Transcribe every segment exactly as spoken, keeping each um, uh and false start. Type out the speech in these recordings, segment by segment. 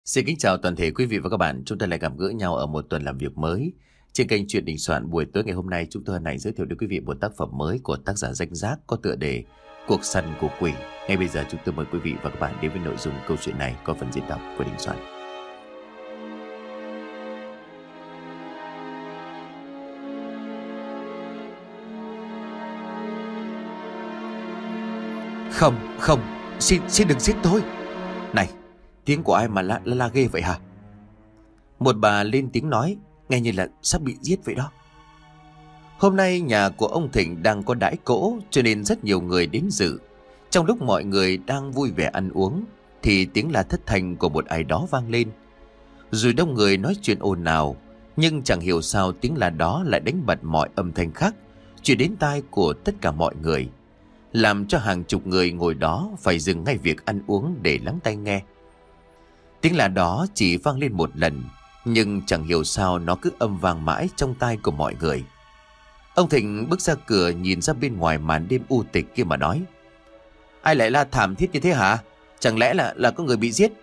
Xin kính chào toàn thể quý vị và các bạn. Chúng ta lại gặp gỡ nhau ở một tuần làm việc mới. Trên kênh Chuyện Đình Soạn buổi tối ngày hôm nay, chúng tôi hân hạnh giới thiệu đến quý vị một tác phẩm mới của tác giả Danh Giác có tựa đề Cuộc Săn của Quỷ. Ngay bây giờ chúng tôi mời quý vị và các bạn đến với nội dung câu chuyện này có phần diễn đọc của Đình Soạn. Không, không, xin, xin đừng giết tôi. Này, tiếng của ai mà la, la, la ghê vậy hả? Một bà lên tiếng nói, nghe như là sắp bị giết vậy đó. Hôm nay nhà của ông Thịnh đang có đãi cỗ, cho nên rất nhiều người đến dự. Trong lúc mọi người đang vui vẻ ăn uống, thì tiếng la thất thanh của một ai đó vang lên. Dù đông người nói chuyện ồn ào, nhưng chẳng hiểu sao tiếng la đó lại đánh bật mọi âm thanh khác, chuyển đến tai của tất cả mọi người, làm cho hàng chục người ngồi đó phải dừng ngay việc ăn uống để lắng tai nghe. Tiếng la đó chỉ vang lên một lần, nhưng chẳng hiểu sao nó cứ âm vang mãi trong tai của mọi người. Ông Thịnh bước ra cửa nhìn ra bên ngoài màn đêm u tịch kia mà nói: Ai lại la thảm thiết như thế hả? Chẳng lẽ là là có người bị giết?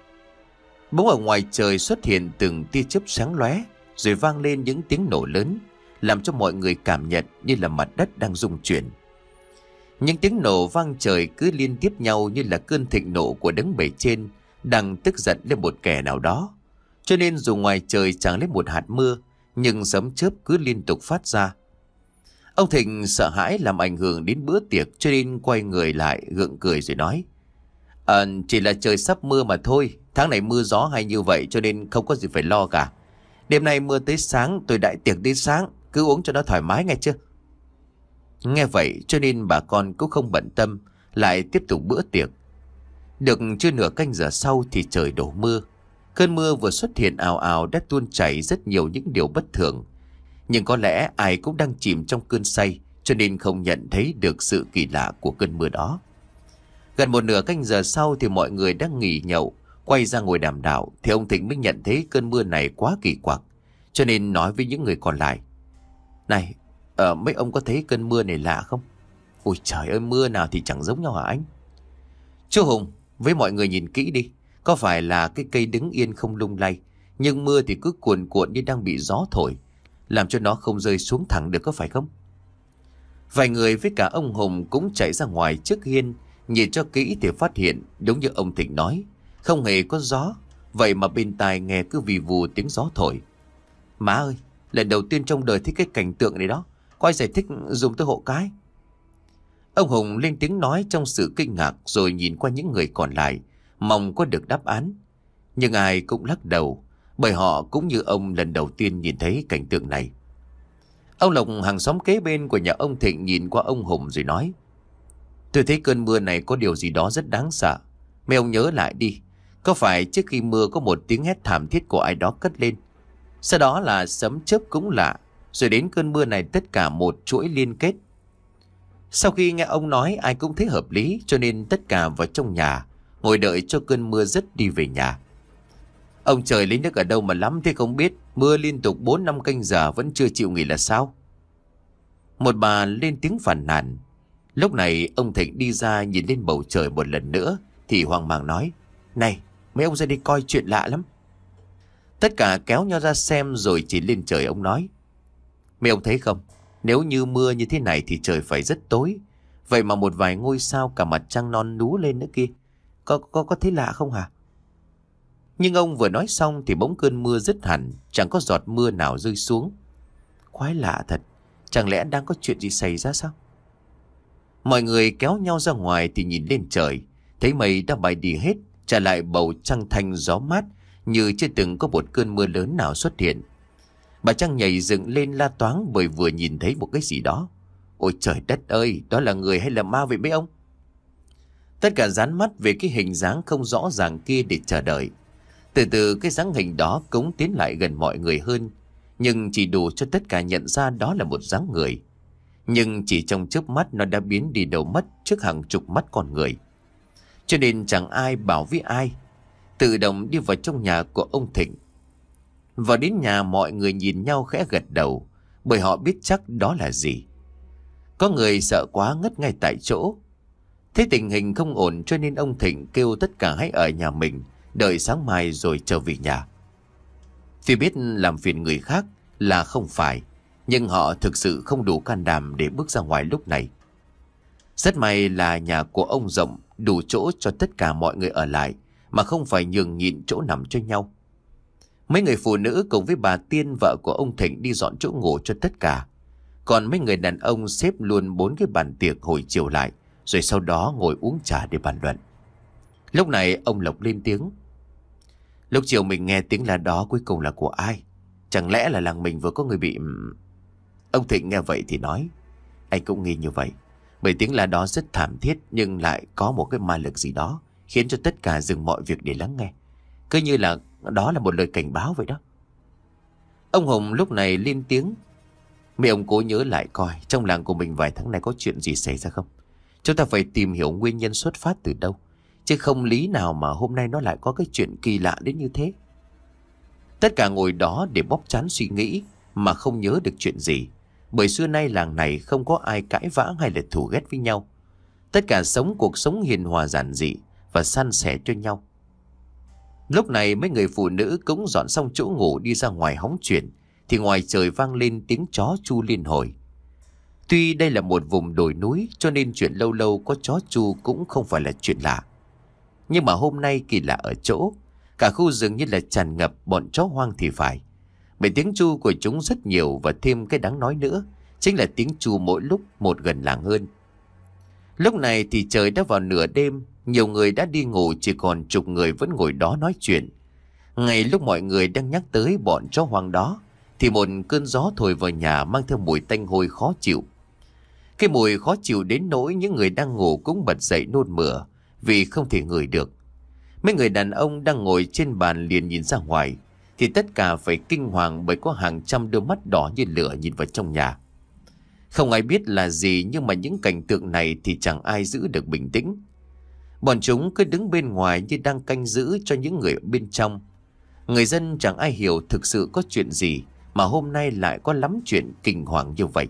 Bỗng ở ngoài trời xuất hiện từng tia chớp sáng lóe, rồi vang lên những tiếng nổ lớn, làm cho mọi người cảm nhận như là mặt đất đang rung chuyển. Những tiếng nổ vang trời cứ liên tiếp nhau như là cơn thịnh nộ của đấng bề trên đang tức giận lên một kẻ nào đó. Cho nên dù ngoài trời chẳng lấy một hạt mưa, nhưng sấm chớp cứ liên tục phát ra. Ông Thịnh sợ hãi làm ảnh hưởng đến bữa tiệc, cho nên quay người lại gượng cười rồi nói: À, chỉ là trời sắp mưa mà thôi. Tháng này mưa gió hay như vậy, cho nên không có gì phải lo cả. Đêm nay mưa tới sáng, tôi đãi tiệc đến sáng, cứ uống cho nó thoải mái nghe chưa? Nghe vậy cho nên bà con cũng không bận tâm, lại tiếp tục bữa tiệc. Được chưa nửa canh giờ sau thì trời đổ mưa. Cơn mưa vừa xuất hiện ào ào đã tuôn chảy rất nhiều những điều bất thường. Nhưng có lẽ ai cũng đang chìm trong cơn say, cho nên không nhận thấy được sự kỳ lạ của cơn mưa đó. Gần một nửa canh giờ sau thì mọi người đang nghỉ nhậu, quay ra ngồi đàm đạo, thì ông Thịnh mới nhận thấy cơn mưa này quá kỳ quặc, cho nên nói với những người còn lại: Này, ờ, mấy ông có thấy cơn mưa này lạ không? Ôi trời ơi, mưa nào thì chẳng giống nhau hả anh? Chú Hùng, với mọi người nhìn kỹ đi, có phải là cái cây đứng yên không lung lay, nhưng mưa thì cứ cuồn cuộn như đang bị gió thổi, làm cho nó không rơi xuống thẳng được, có phải không? Vài người với cả ông Hùng cũng chạy ra ngoài trước hiên, nhìn cho kỹ thì phát hiện đúng như ông Thịnh nói, không hề có gió, vậy mà bên tai nghe cứ vì vù tiếng gió thổi. Má ơi, lần đầu tiên trong đời thấy cái cảnh tượng này đó, có ai giải thích dùng tới hộ cái? Ông Hùng lên tiếng nói trong sự kinh ngạc, rồi nhìn qua những người còn lại, mong có được đáp án. Nhưng ai cũng lắc đầu, bởi họ cũng như ông lần đầu tiên nhìn thấy cảnh tượng này. Ông Lộc, hàng xóm kế bên của nhà ông Thịnh, nhìn qua ông Hùng rồi nói: Tôi thấy cơn mưa này có điều gì đó rất đáng sợ. Mấy ông nhớ lại đi, có phải trước khi mưa có một tiếng hét thảm thiết của ai đó cất lên, sau đó là sấm chớp cũng lạ, rồi đến cơn mưa này tất cả một chuỗi liên kết. Sau khi nghe ông nói, ai cũng thấy hợp lý, cho nên tất cả vào trong nhà ngồi đợi cho cơn mưa dứt đi về nhà. Ông trời lấy nước ở đâu mà lắm thế không biết, mưa liên tục bốn năm canh giờ vẫn chưa chịu nghỉ là sao? Một bà lên tiếng phàn nàn. Lúc này ông Thịnh đi ra nhìn lên bầu trời một lần nữa thì hoang mang nói: Này, mấy ông ra đây coi chuyện lạ lắm. Tất cả kéo nhau ra xem, rồi chỉ lên trời ông nói: Mấy ông thấy không, nếu như mưa như thế này thì trời phải rất tối, vậy mà một vài ngôi sao cả mặt trăng non nú lên nữa kia. Có, có, có thấy lạ không hả? Nhưng ông vừa nói xong thì bỗng cơn mưa dứt hẳn, chẳng có giọt mưa nào rơi xuống. Quái lạ thật, chẳng lẽ đang có chuyện gì xảy ra sao? Mọi người kéo nhau ra ngoài thì nhìn lên trời, thấy mây đã bay đi hết, trả lại bầu trăng thanh gió mát, như chưa từng có một cơn mưa lớn nào xuất hiện. Bà Trăng nhảy dựng lên la toáng bởi vừa nhìn thấy một cái gì đó. Ôi trời đất ơi, đó là người hay là ma vậy mấy ông? Tất cả dán mắt về cái hình dáng không rõ ràng kia để chờ đợi. Từ từ cái dáng hình đó cũng tiến lại gần mọi người hơn, nhưng chỉ đủ cho tất cả nhận ra đó là một dáng người. Nhưng chỉ trong chớp mắt nó đã biến đi đâu mất trước hàng chục mắt con người. Cho nên chẳng ai bảo với ai, tự động đi vào trong nhà của ông Thịnh. Vào đến nhà, mọi người nhìn nhau khẽ gật đầu, bởi họ biết chắc đó là gì. Có người sợ quá ngất ngay tại chỗ. Thế tình hình không ổn, cho nên ông Thịnh kêu tất cả hãy ở nhà mình đợi sáng mai rồi trở về nhà. Tuy biết làm phiền người khác là không phải, nhưng họ thực sự không đủ can đảm để bước ra ngoài lúc này. Rất may là nhà của ông rộng, đủ chỗ cho tất cả mọi người ở lại, mà không phải nhường nhịn chỗ nằm cho nhau. Mấy người phụ nữ cùng với bà Tiên, vợ của ông Thịnh, đi dọn chỗ ngủ cho tất cả. Còn mấy người đàn ông xếp luôn bốn cái bàn tiệc hồi chiều lại, rồi sau đó ngồi uống trà để bàn luận. Lúc này ông Lộc lên tiếng. Lúc chiều mình nghe tiếng la đó cuối cùng là của ai? Chẳng lẽ là làng mình vừa có người bị... Ông Thịnh nghe vậy thì nói. Anh cũng nghi như vậy. Bởi tiếng la đó rất thảm thiết, nhưng lại có một cái ma lực gì đó khiến cho tất cả dừng mọi việc để lắng nghe. Cứ như là đó là một lời cảnh báo vậy đó. Ông Hùng lúc này lên tiếng. Mấy ông cố nhớ lại coi, trong làng của mình vài tháng nay có chuyện gì xảy ra không? Chúng ta phải tìm hiểu nguyên nhân xuất phát từ đâu, chứ không lý nào mà hôm nay nó lại có cái chuyện kỳ lạ đến như thế. Tất cả ngồi đó để bóp trán suy nghĩ mà không nhớ được chuyện gì. Bởi xưa nay làng này không có ai cãi vã hay là thù ghét với nhau. Tất cả sống cuộc sống hiền hòa giản dị và san sẻ cho nhau. Lúc này mấy người phụ nữ cũng dọn xong chỗ ngủ đi ra ngoài hóng chuyện, thì ngoài trời vang lên tiếng chó chu liên hồi. Tuy đây là một vùng đồi núi, cho nên chuyện lâu lâu có chó chu cũng không phải là chuyện lạ. Nhưng mà hôm nay kỳ lạ ở chỗ, cả khu rừng như là tràn ngập bọn chó hoang thì phải. Bởi tiếng chu của chúng rất nhiều, và thêm cái đáng nói nữa, chính là tiếng chu mỗi lúc một gần làng hơn. Lúc này thì trời đã vào nửa đêm, nhiều người đã đi ngủ, chỉ còn chục người vẫn ngồi đó nói chuyện. Ngay lúc mọi người đang nhắc tới bọn chó hoang đó, thì một cơn gió thổi vào nhà mang theo mùi tanh hôi khó chịu. Cái mùi khó chịu đến nỗi những người đang ngủ cũng bật dậy nôn mửa, vì không thể ngửi được. Mấy người đàn ông đang ngồi trên bàn liền nhìn ra ngoài, thì tất cả phải kinh hoàng bởi có hàng trăm đôi mắt đỏ như lửa nhìn vào trong nhà. Không ai biết là gì, nhưng mà những cảnh tượng này thì chẳng ai giữ được bình tĩnh. Bọn chúng cứ đứng bên ngoài như đang canh giữ cho những người ở bên trong. Người dân chẳng ai hiểu thực sự có chuyện gì mà hôm nay lại có lắm chuyện kinh hoàng như vậy.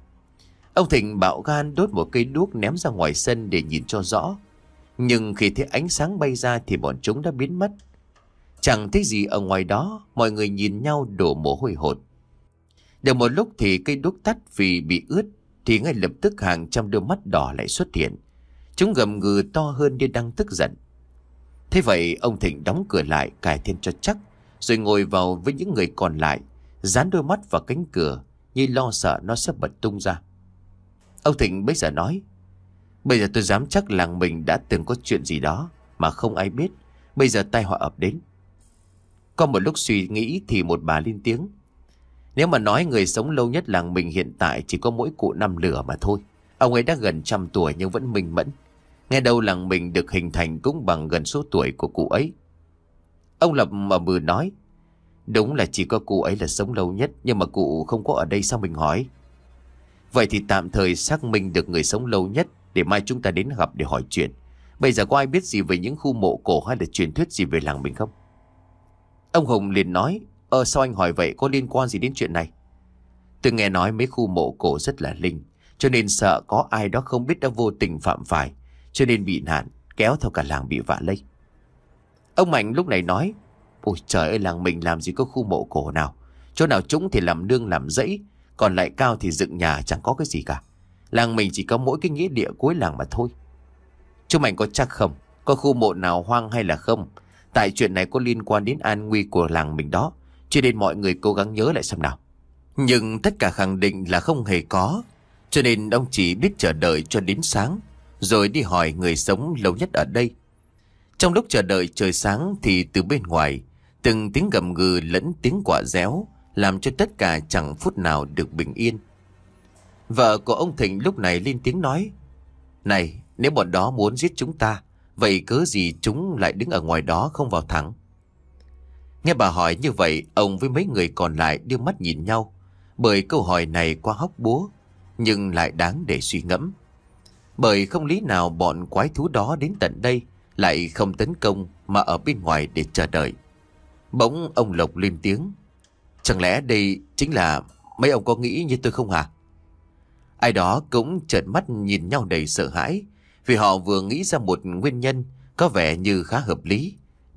Ông Thịnh bạo gan đốt một cây đuốc ném ra ngoài sân để nhìn cho rõ. Nhưng khi thấy ánh sáng bay ra thì bọn chúng đã biến mất. Chẳng thấy gì ở ngoài đó, mọi người nhìn nhau đổ mồ hôi hột. Được một lúc thì cây đuốc tắt vì bị ướt, thì ngay lập tức hàng trăm đôi mắt đỏ lại xuất hiện. Chúng gầm gừ to hơn như đang tức giận. Thế vậy ông Thịnh đóng cửa lại, cài thêm cho chắc, rồi ngồi vào với những người còn lại, dán đôi mắt vào cánh cửa như lo sợ nó sẽ bật tung ra. Ông Thịnh bây giờ nói. Bây giờ tôi dám chắc làng mình đã từng có chuyện gì đó mà không ai biết. Bây giờ tai họa ập đến. Có một lúc suy nghĩ thì một bà lên tiếng. Nếu mà nói người sống lâu nhất làng mình hiện tại chỉ có mỗi cụ Năm Lửa mà thôi. Ông ấy đã gần trăm tuổi nhưng vẫn minh mẫn. Nghe đâu làng mình được hình thành cũng bằng gần số tuổi của cụ ấy. Ông Lập mà bừ nói. Đúng là chỉ có cụ ấy là sống lâu nhất, nhưng mà cụ không có ở đây sao mình hỏi. Vậy thì tạm thời xác minh được người sống lâu nhất, để mai chúng ta đến gặp để hỏi chuyện. Bây giờ có ai biết gì về những khu mộ cổ hay là truyền thuyết gì về làng mình không? Ông Hùng liền nói. Ờ sao anh hỏi vậy, có liên quan gì đến chuyện này? Tôi nghe nói mấy khu mộ cổ rất là linh, cho nên sợ có ai đó không biết đã vô tình phạm phải, cho nên bị nạn, kéo theo cả làng bị vạ lây. Ông Mạnh lúc này nói. Ôi trời ơi, làng mình làm gì có khu mộ cổ nào. Chỗ nào trũng thì làm nương làm rẫy, còn lại cao thì dựng nhà, chẳng có cái gì cả. Làng mình chỉ có mỗi cái nghĩa địa cuối làng mà thôi. Chú Mạnh có chắc không, có khu mộ nào hoang hay là không? Tại chuyện này có liên quan đến an nguy của làng mình đó, cho nên mọi người cố gắng nhớ lại xem nào. Nhưng tất cả khẳng định là không hề có, cho nên ông chỉ biết chờ đợi cho đến sáng, rồi đi hỏi người sống lâu nhất ở đây. Trong lúc chờ đợi trời sáng thì từ bên ngoài, từng tiếng gầm gừ lẫn tiếng quạ réo làm cho tất cả chẳng phút nào được bình yên. Vợ của ông Thịnh lúc này lên tiếng nói. Này, nếu bọn đó muốn giết chúng ta, vậy cớ gì chúng lại đứng ở ngoài đó không vào thẳng? Nghe bà hỏi như vậy, ông với mấy người còn lại đưa mắt nhìn nhau, bởi câu hỏi này quá hóc búa, nhưng lại đáng để suy ngẫm. Bởi không lý nào bọn quái thú đó đến tận đây lại không tấn công mà ở bên ngoài để chờ đợi. Bỗng ông Lộc lên tiếng. Chẳng lẽ đây chính là mấy ông có nghĩ như tôi không hả? Ai đó cũng trợn mắt nhìn nhau đầy sợ hãi, vì họ vừa nghĩ ra một nguyên nhân có vẻ như khá hợp lý.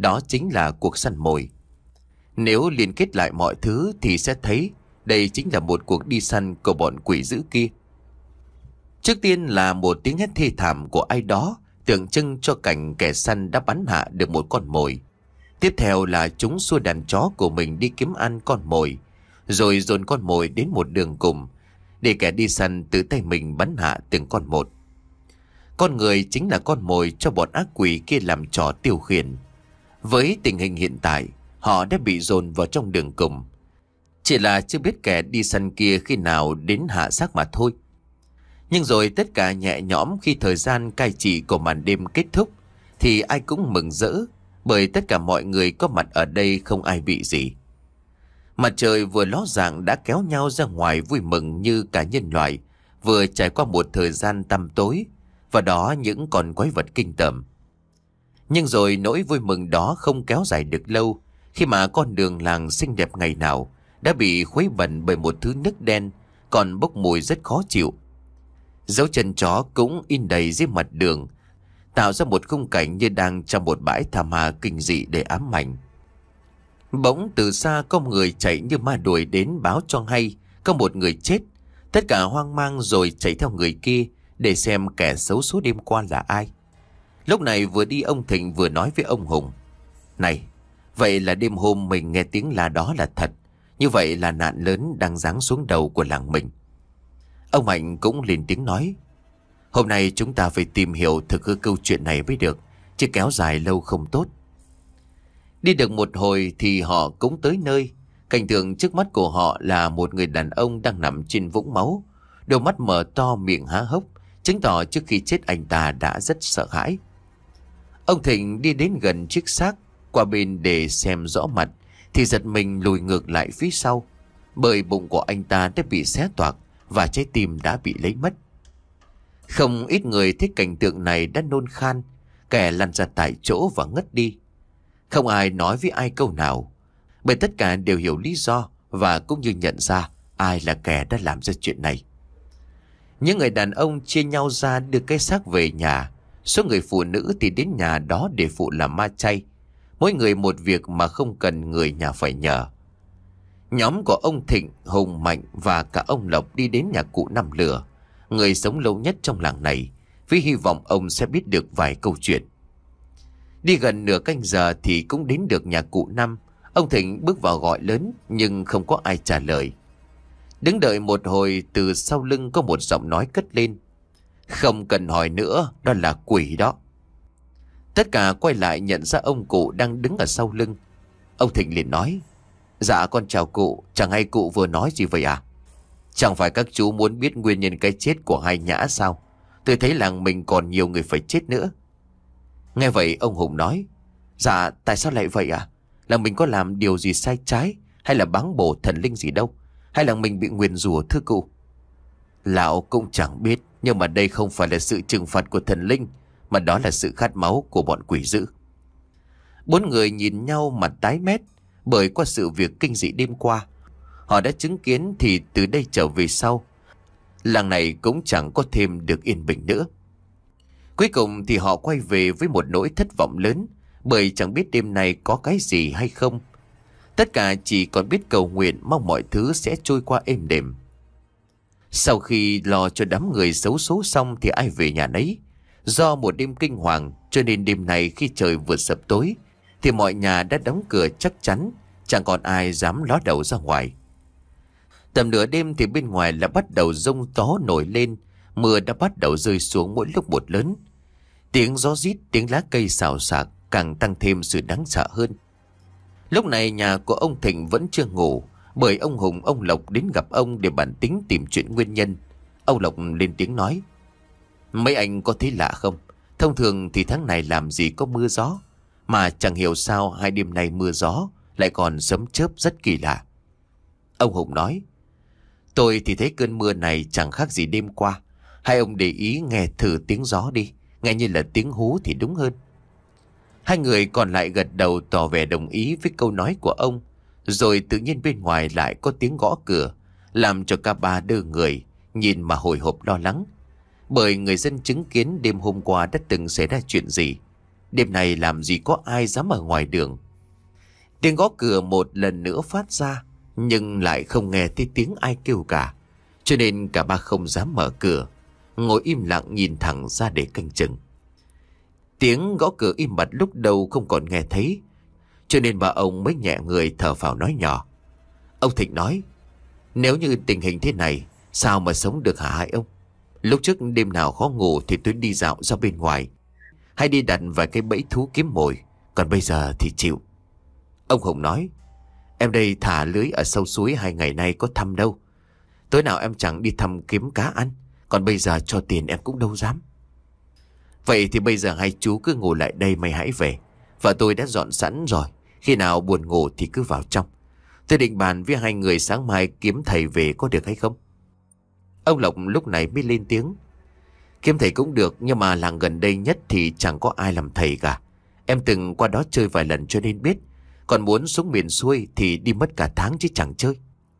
đó chính là cuộc săn mồi. Nếu liên kết lại mọi thứ thì sẽ thấy đây chính là một cuộc đi săn của bọn quỷ dữ kia. Trước tiên là một tiếng hét thê thảm của ai đó, tượng trưng cho cảnh kẻ săn đã bắn hạ được một con mồi. Tiếp theo là chúng xua đàn chó của mình đi kiếm ăn con mồi, rồi dồn con mồi đến một đường cùng, để kẻ đi săn tự tay mình bắn hạ từng con một. Con người chính là con mồi cho bọn ác quỷ kia làm trò tiêu khiển. Với tình hình hiện tại, họ đã bị dồn vào trong đường cùng. Chỉ là chưa biết kẻ đi săn kia khi nào đến hạ xác mà thôi. Nhưng rồi tất cả nhẹ nhõm khi thời gian cai trị của màn đêm kết thúc, thì ai cũng mừng rỡ, bởi tất cả mọi người có mặt ở đây không ai bị gì. Mặt trời vừa ló dạng đã kéo nhau ra ngoài vui mừng như cả nhân loại vừa trải qua một thời gian tăm tối, và đó những con quái vật kinh tởm. Nhưng rồi nỗi vui mừng đó không kéo dài được lâu, khi mà con đường làng xinh đẹp ngày nào đã bị khuấy bẩn bởi một thứ nước đen còn bốc mùi rất khó chịu. Dấu chân chó cũng in đầy dưới mặt đường, tạo ra một khung cảnh như đang trong một bãi tha ma kinh dị để ám ảnh. Bỗng từ xa có người chạy như ma đuổi đến báo cho hay có một người chết. Tất cả hoang mang rồi chạy theo người kia để xem kẻ xấu số đêm qua là ai. Lúc này vừa đi ông Thịnh vừa nói với ông Hùng: "Này, vậy là đêm hôm mình nghe tiếng la đó là thật. Như vậy là nạn lớn đang giáng xuống đầu của làng mình." Ông Mạnh cũng lên tiếng nói: "Hôm nay chúng ta phải tìm hiểu thực hư câu chuyện này mới được, chứ kéo dài lâu không tốt." Đi được một hồi thì họ cũng tới nơi. Cảnh tượng trước mắt của họ là một người đàn ông đang nằm trên vũng máu, đôi mắt mở to, miệng há hốc, chứng tỏ trước khi chết anh ta đã rất sợ hãi. Ông Thịnh đi đến gần chiếc xác, qua bên để xem rõ mặt, thì giật mình lùi ngược lại phía sau, bởi bụng của anh ta đã bị xé toạc và trái tim đã bị lấy mất. Không ít người thấy cảnh tượng này đã nôn khan, kẻ lăn ra tại chỗ và ngất đi. Không ai nói với ai câu nào, bởi tất cả đều hiểu lý do và cũng như nhận ra ai là kẻ đã làm ra chuyện này. Những người đàn ông chia nhau ra đưa cái xác về nhà, số người phụ nữ thì đến nhà đó để phụ làm ma chay, mỗi người một việc mà không cần người nhà phải nhờ. Nhóm của ông Thịnh, Hùng, Mạnh và cả ông Lộc đi đến nhà cụ Năm Lửa, người sống lâu nhất trong làng này, với hy vọng ông sẽ biết được vài câu chuyện. Đi gần nửa canh giờ thì cũng đến được nhà cụ Năm. Ông Thịnh bước vào gọi lớn nhưng không có ai trả lời. Đứng đợi một hồi, từ sau lưng có một giọng nói cất lên: "Không cần hỏi nữa, đó là quỷ đó." Tất cả quay lại nhận ra ông cụ đang đứng ở sau lưng. Ông Thịnh liền nói: "Dạ con chào cụ, chẳng hay cụ vừa nói gì vậy à? Chẳng phải các chú muốn biết nguyên nhân cái chết của hai Nhã sao? Tôi thấy làng mình còn nhiều người phải chết nữa." Nghe vậy ông Hùng nói: "Dạ tại sao lại vậy à? Làng mình có làm điều gì sai trái, hay là báng bổ thần linh gì đâu? Hay là mình bị nguyền rủa thưa cụ?" "Lão cũng chẳng biết, nhưng mà đây không phải là sự trừng phạt của thần linh, mà đó là sự khát máu của bọn quỷ dữ." Bốn người nhìn nhau mặt tái mét, bởi qua sự việc kinh dị đêm qua họ đã chứng kiến, thì từ đây trở về sau, làng này cũng chẳng có thêm được yên bình nữa. Cuối cùng thì họ quay về với một nỗi thất vọng lớn, bởi chẳng biết đêm nay có cái gì hay không. Tất cả chỉ còn biết cầu nguyện mong mọi thứ sẽ trôi qua êm đềm. Sau khi lo cho đám người xấu số xong thì ai về nhà nấy. Do một đêm kinh hoàng cho nên đêm này khi trời vừa sập tối thì mọi nhà đã đóng cửa chắc chắn, chẳng còn ai dám ló đầu ra ngoài. Tầm nửa đêm thì bên ngoài đã bắt đầu giông gió nổi lên, mưa đã bắt đầu rơi xuống mỗi lúc một lớn. Tiếng gió rít, tiếng lá cây xào xạc càng tăng thêm sự đáng sợ hơn. Lúc này nhà của ông Thịnh vẫn chưa ngủ, bởi ông Hùng, ông Lộc đến gặp ông để bàn tính tìm chuyện nguyên nhân. Ông Lộc lên tiếng nói: "Mấy anh có thấy lạ không? Thông thường thì tháng này làm gì có mưa gió, mà chẳng hiểu sao hai đêm nay mưa gió lại còn sấm chớp rất kỳ lạ." Ông Hùng nói: "Tôi thì thấy cơn mưa này chẳng khác gì đêm qua. Hai ông để ý nghe thử tiếng gió đi, nghe như là tiếng hú thì đúng hơn." Hai người còn lại gật đầu tỏ vẻ đồng ý với câu nói của ông. Rồi tự nhiên bên ngoài lại có tiếng gõ cửa, làm cho cả ba đơ người, nhìn mà hồi hộp lo lắng. Bởi người dân chứng kiến đêm hôm qua đã từng xảy ra chuyện gì. Đêm này làm gì có ai dám ở ngoài đường. Tiếng gõ cửa một lần nữa phát ra, nhưng lại không nghe thấy tiếng ai kêu cả. Cho nên cả ba không dám mở cửa, ngồi im lặng nhìn thẳng ra để canh chừng. Tiếng gõ cửa im bặt lúc đầu không còn nghe thấy, cho nên bà ông mới nhẹ người thở phào nói nhỏ. Ông Thịnh nói, nếu như tình hình thế này, sao mà sống được hả hai ông? Lúc trước đêm nào khó ngủ thì tôi đi dạo ra bên ngoài, hay đi đặt vài cái bẫy thú kiếm mồi, còn bây giờ thì chịu. Ông Hùng nói, em đây thả lưới ở sâu suối hai ngày nay có thăm đâu. Tối nào em chẳng đi thăm kiếm cá ăn, còn bây giờ cho tiền em cũng đâu dám. Vậy thì bây giờ hai chú cứ ngủ lại đây, mày hãy về. Vợ tôi đã dọn sẵn rồi, khi nào buồn ngủ thì cứ vào trong. Tôi định bàn với hai người sáng mai kiếm thầy về có được hay không? Ông Lộc lúc này mới lên tiếng. Kiếm thầy cũng được, nhưng mà làng gần đây nhất thì chẳng có ai làm thầy cả. Em từng qua đó chơi vài lần cho nên biết. Còn muốn xuống miền xuôi thì đi mất cả tháng chứ chẳng chơi.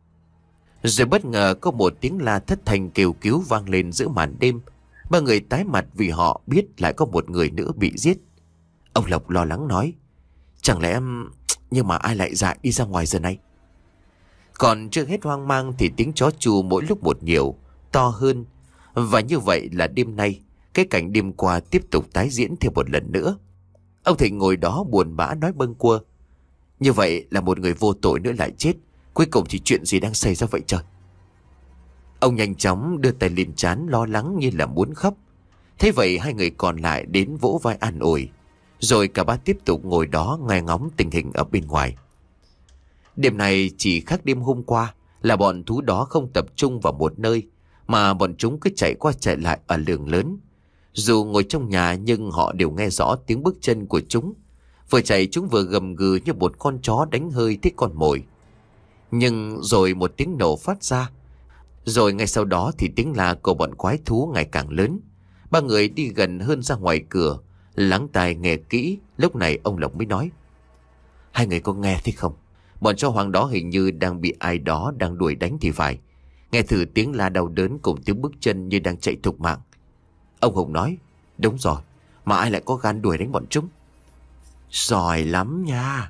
Rồi bất ngờ có một tiếng la thất thanh kêu cứu vang lên giữa màn đêm. Ba người tái mặt vì họ biết lại có một người nữa bị giết. Ông Lộc lo lắng nói, chẳng lẽ em... nhưng mà ai lại dại đi ra ngoài giờ này? Còn chưa hết hoang mang thì tiếng chó chù mỗi lúc một nhiều, to hơn. Và như vậy là đêm nay, cái cảnh đêm qua tiếp tục tái diễn thêm một lần nữa. Ông Thịnh ngồi đó buồn bã nói bâng quơ, như vậy là một người vô tội nữa lại chết. Cuối cùng thì chuyện gì đang xảy ra vậy trời? Ông nhanh chóng đưa tay lên trán lo lắng như là muốn khóc. Thế vậy hai người còn lại đến vỗ vai an ủi. Rồi cả ba tiếp tục ngồi đó nghe ngóng tình hình ở bên ngoài. Đêm này chỉ khác đêm hôm qua là bọn thú đó không tập trung vào một nơi, mà bọn chúng cứ chạy qua chạy lại ở đường lớn. Dù ngồi trong nhà nhưng họ đều nghe rõ tiếng bước chân của chúng. Vừa chạy chúng vừa gầm gừ như một con chó đánh hơi thích con mồi. Nhưng rồi một tiếng nổ phát ra. Rồi ngay sau đó thì tiếng la của bọn quái thú ngày càng lớn. Ba người đi gần hơn ra ngoài cửa, lắng tai nghe kỹ. Lúc này ông Lộc mới nói, hai người có nghe thấy không? Bọn chó hoang đó hình như đang bị ai đó đang đuổi đánh thì phải. Nghe thử tiếng la đau đớn cùng tiếng bước chân như đang chạy thục mạng. Ông Hùng nói, đúng rồi, mà ai lại có gan đuổi đánh bọn chúng? Giỏi lắm nha.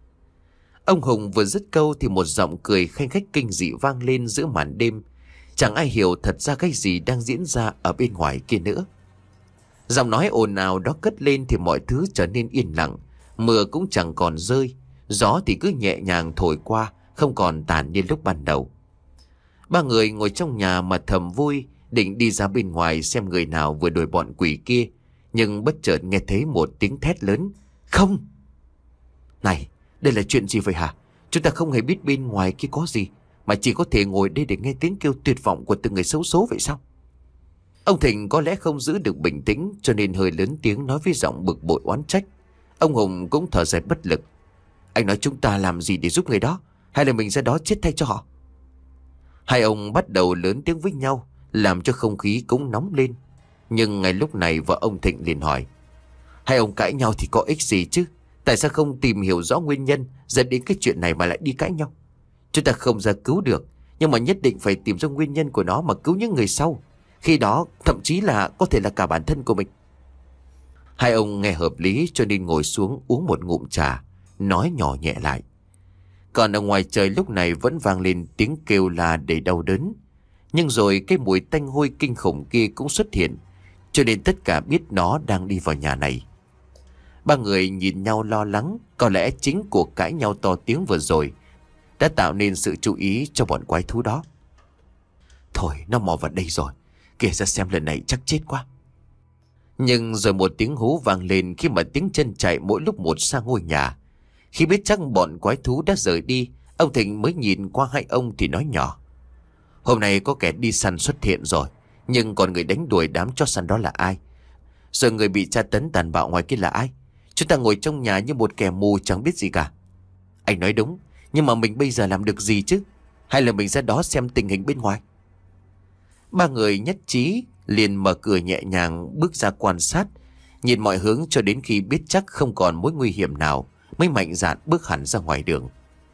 Ông Hùng vừa dứt câu thì một giọng cười khanh khách kinh dị vang lên giữa màn đêm. Chẳng ai hiểu thật ra cái gì đang diễn ra ở bên ngoài kia nữa. Giọng nói ồn ào đó cất lên thì mọi thứ trở nên yên lặng. Mưa cũng chẳng còn rơi, gió thì cứ nhẹ nhàng thổi qua, không còn tàn như lúc ban đầu. Ba người ngồi trong nhà mà thầm vui, định đi ra bên ngoài xem người nào vừa đuổi bọn quỷ kia. Nhưng bất chợt nghe thấy một tiếng thét lớn. Không! Này, đây là chuyện gì vậy hả? Chúng ta không hề biết bên ngoài kia có gì, mà chỉ có thể ngồi đây để nghe tiếng kêu tuyệt vọng của từng người xấu số vậy sao? Ông Thịnh có lẽ không giữ được bình tĩnh, cho nên hơi lớn tiếng nói với giọng bực bội oán trách. Ông Hùng cũng thở dài bất lực. Anh nói chúng ta làm gì để giúp người đó, hay là mình ra đó chết thay cho họ? Hai ông bắt đầu lớn tiếng với nhau, làm cho không khí cũng nóng lên. Nhưng ngay lúc này vợ ông Thịnh liền hỏi, hai ông cãi nhau thì có ích gì chứ? Tại sao không tìm hiểu rõ nguyên nhân dẫn đến cái chuyện này mà lại đi cãi nhau? Chúng ta không ra cứu được, nhưng mà nhất định phải tìm ra nguyên nhân của nó mà cứu những người sau. Khi đó thậm chí là có thể là cả bản thân của mình. Hai ông nghe hợp lý cho nên ngồi xuống uống một ngụm trà, nói nhỏ nhẹ lại. Còn ở ngoài trời lúc này vẫn vang lên tiếng kêu la đầy đau đớn. Nhưng rồi cái mùi tanh hôi kinh khủng kia cũng xuất hiện, cho nên tất cả biết nó đang đi vào nhà này. Ba người nhìn nhau lo lắng. Có lẽ chính cuộc cãi nhau to tiếng vừa rồi đã tạo nên sự chú ý cho bọn quái thú đó. Thôi nó mò vào đây rồi, kể ra xem lần này chắc chết quá. Nhưng rồi một tiếng hú vang lên khi mà tiếng chân chạy mỗi lúc một sang ngôi nhà. Khi biết chắc bọn quái thú đã rời đi, ông Thịnh mới nhìn qua hai ông thì nói nhỏ, hôm nay có kẻ đi săn xuất hiện rồi, nhưng còn người đánh đuổi đám chó săn đó là ai? Rồi người bị tra tấn tàn bạo ngoài kia là ai? Chúng ta ngồi trong nhà như một kẻ mù chẳng biết gì cả. Anh nói đúng, nhưng mà mình bây giờ làm được gì chứ? Hay là mình ra đó xem tình hình bên ngoài? Ba người nhất trí liền mở cửa nhẹ nhàng bước ra quan sát, nhìn mọi hướng cho đến khi biết chắc không còn mối nguy hiểm nào mới mạnh dạn bước hẳn ra ngoài đường.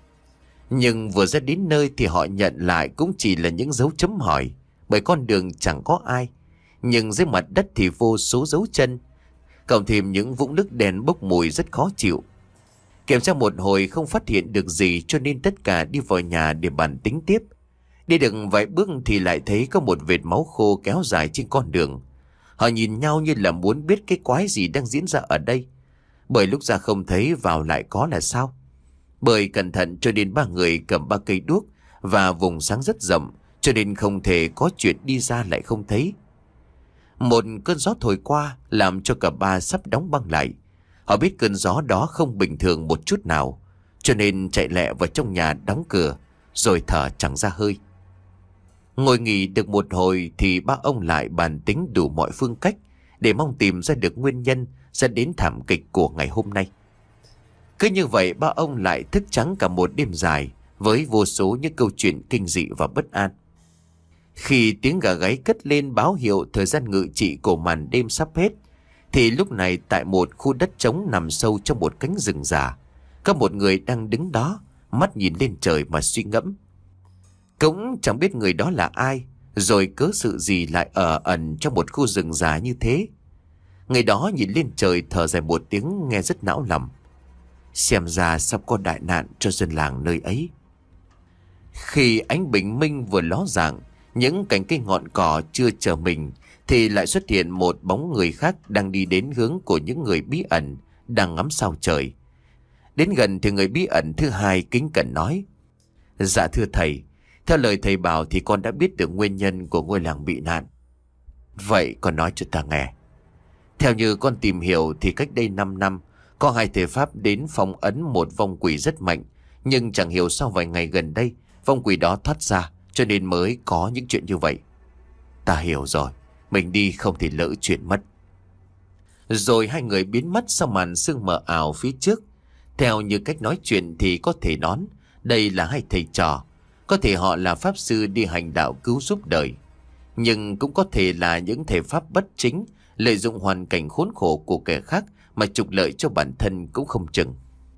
Nhưng vừa ra đến nơi thì họ nhận lại cũng chỉ là những dấu chấm hỏi, bởi con đường chẳng có ai. Nhưng dưới mặt đất thì vô số dấu chân. cộng thêm những vũng nước đen bốc mùi rất khó chịu. Kiểm tra một hồi không phát hiện được gì cho nên tất cả đi vào nhà để bàn tính tiếp. Đi được vài bước thì lại thấy có một vệt máu khô kéo dài trên con đường. Họ nhìn nhau như là muốn biết cái quái gì đang diễn ra ở đây. Bởi lúc ra không thấy, vào lại có là sao? Bởi cẩn thận cho nên ba người cầm ba cây đuốc và vùng sáng rất rộng, cho nên không thể có chuyện đi ra lại không thấy. Một cơn gió thổi qua làm cho cả ba sắp đóng băng lại. Họ biết cơn gió đó không bình thường một chút nào, cho nên chạy lẹ vào trong nhà đóng cửa, rồi thở chẳng ra hơi. Ngồi nghỉ được một hồi thì ba ông lại bàn tính đủ mọi phương cách để mong tìm ra được nguyên nhân dẫn đến thảm kịch của ngày hôm nay. Cứ như vậy ba ông lại thức trắng cả một đêm dài với vô số những câu chuyện kinh dị và bất an. Khi tiếng gà gáy cất lên báo hiệu thời gian ngự trị của màn đêm sắp hết, thì lúc này tại một khu đất trống nằm sâu trong một cánh rừng già, có một người đang đứng đó, mắt nhìn lên trời mà suy ngẫm. Cũng chẳng biết người đó là ai, rồi cớ sự gì lại ở ẩn trong một khu rừng già như thế. Người đó nhìn lên trời thở dài một tiếng nghe rất não lòng. Xem ra sắp có đại nạn cho dân làng nơi ấy. Khi ánh bình minh vừa ló dạng, những cành cây ngọn cỏ chưa chờ mình, thì lại xuất hiện một bóng người khác đang đi đến hướng của những người bí ẩn đang ngắm sao trời. Đến gần thì người bí ẩn thứ hai kính cẩn nói: Dạ thưa thầy, theo lời thầy bảo thì con đã biết được nguyên nhân của ngôi làng bị nạn. Vậy con nói cho ta nghe. Theo như con tìm hiểu thì cách đây năm năm, có hai thầy Pháp đến phong ấn một vong quỷ rất mạnh. Nhưng chẳng hiểu sao vài ngày gần đây, vong quỷ đó thoát ra, cho nên mới có những chuyện như vậy. Ta hiểu rồi, mình đi không thì lỡ chuyện mất. Rồi hai người biến mất sau màn sương mờ ảo phía trước. Theo như cách nói chuyện thì có thể đoán đây là hai thầy trò. Có thể họ là pháp sư đi hành đạo cứu giúp đời, nhưng cũng có thể là những thầy Pháp bất chính, lợi dụng hoàn cảnh khốn khổ của kẻ khác mà trục lợi cho bản thân cũng không chừng.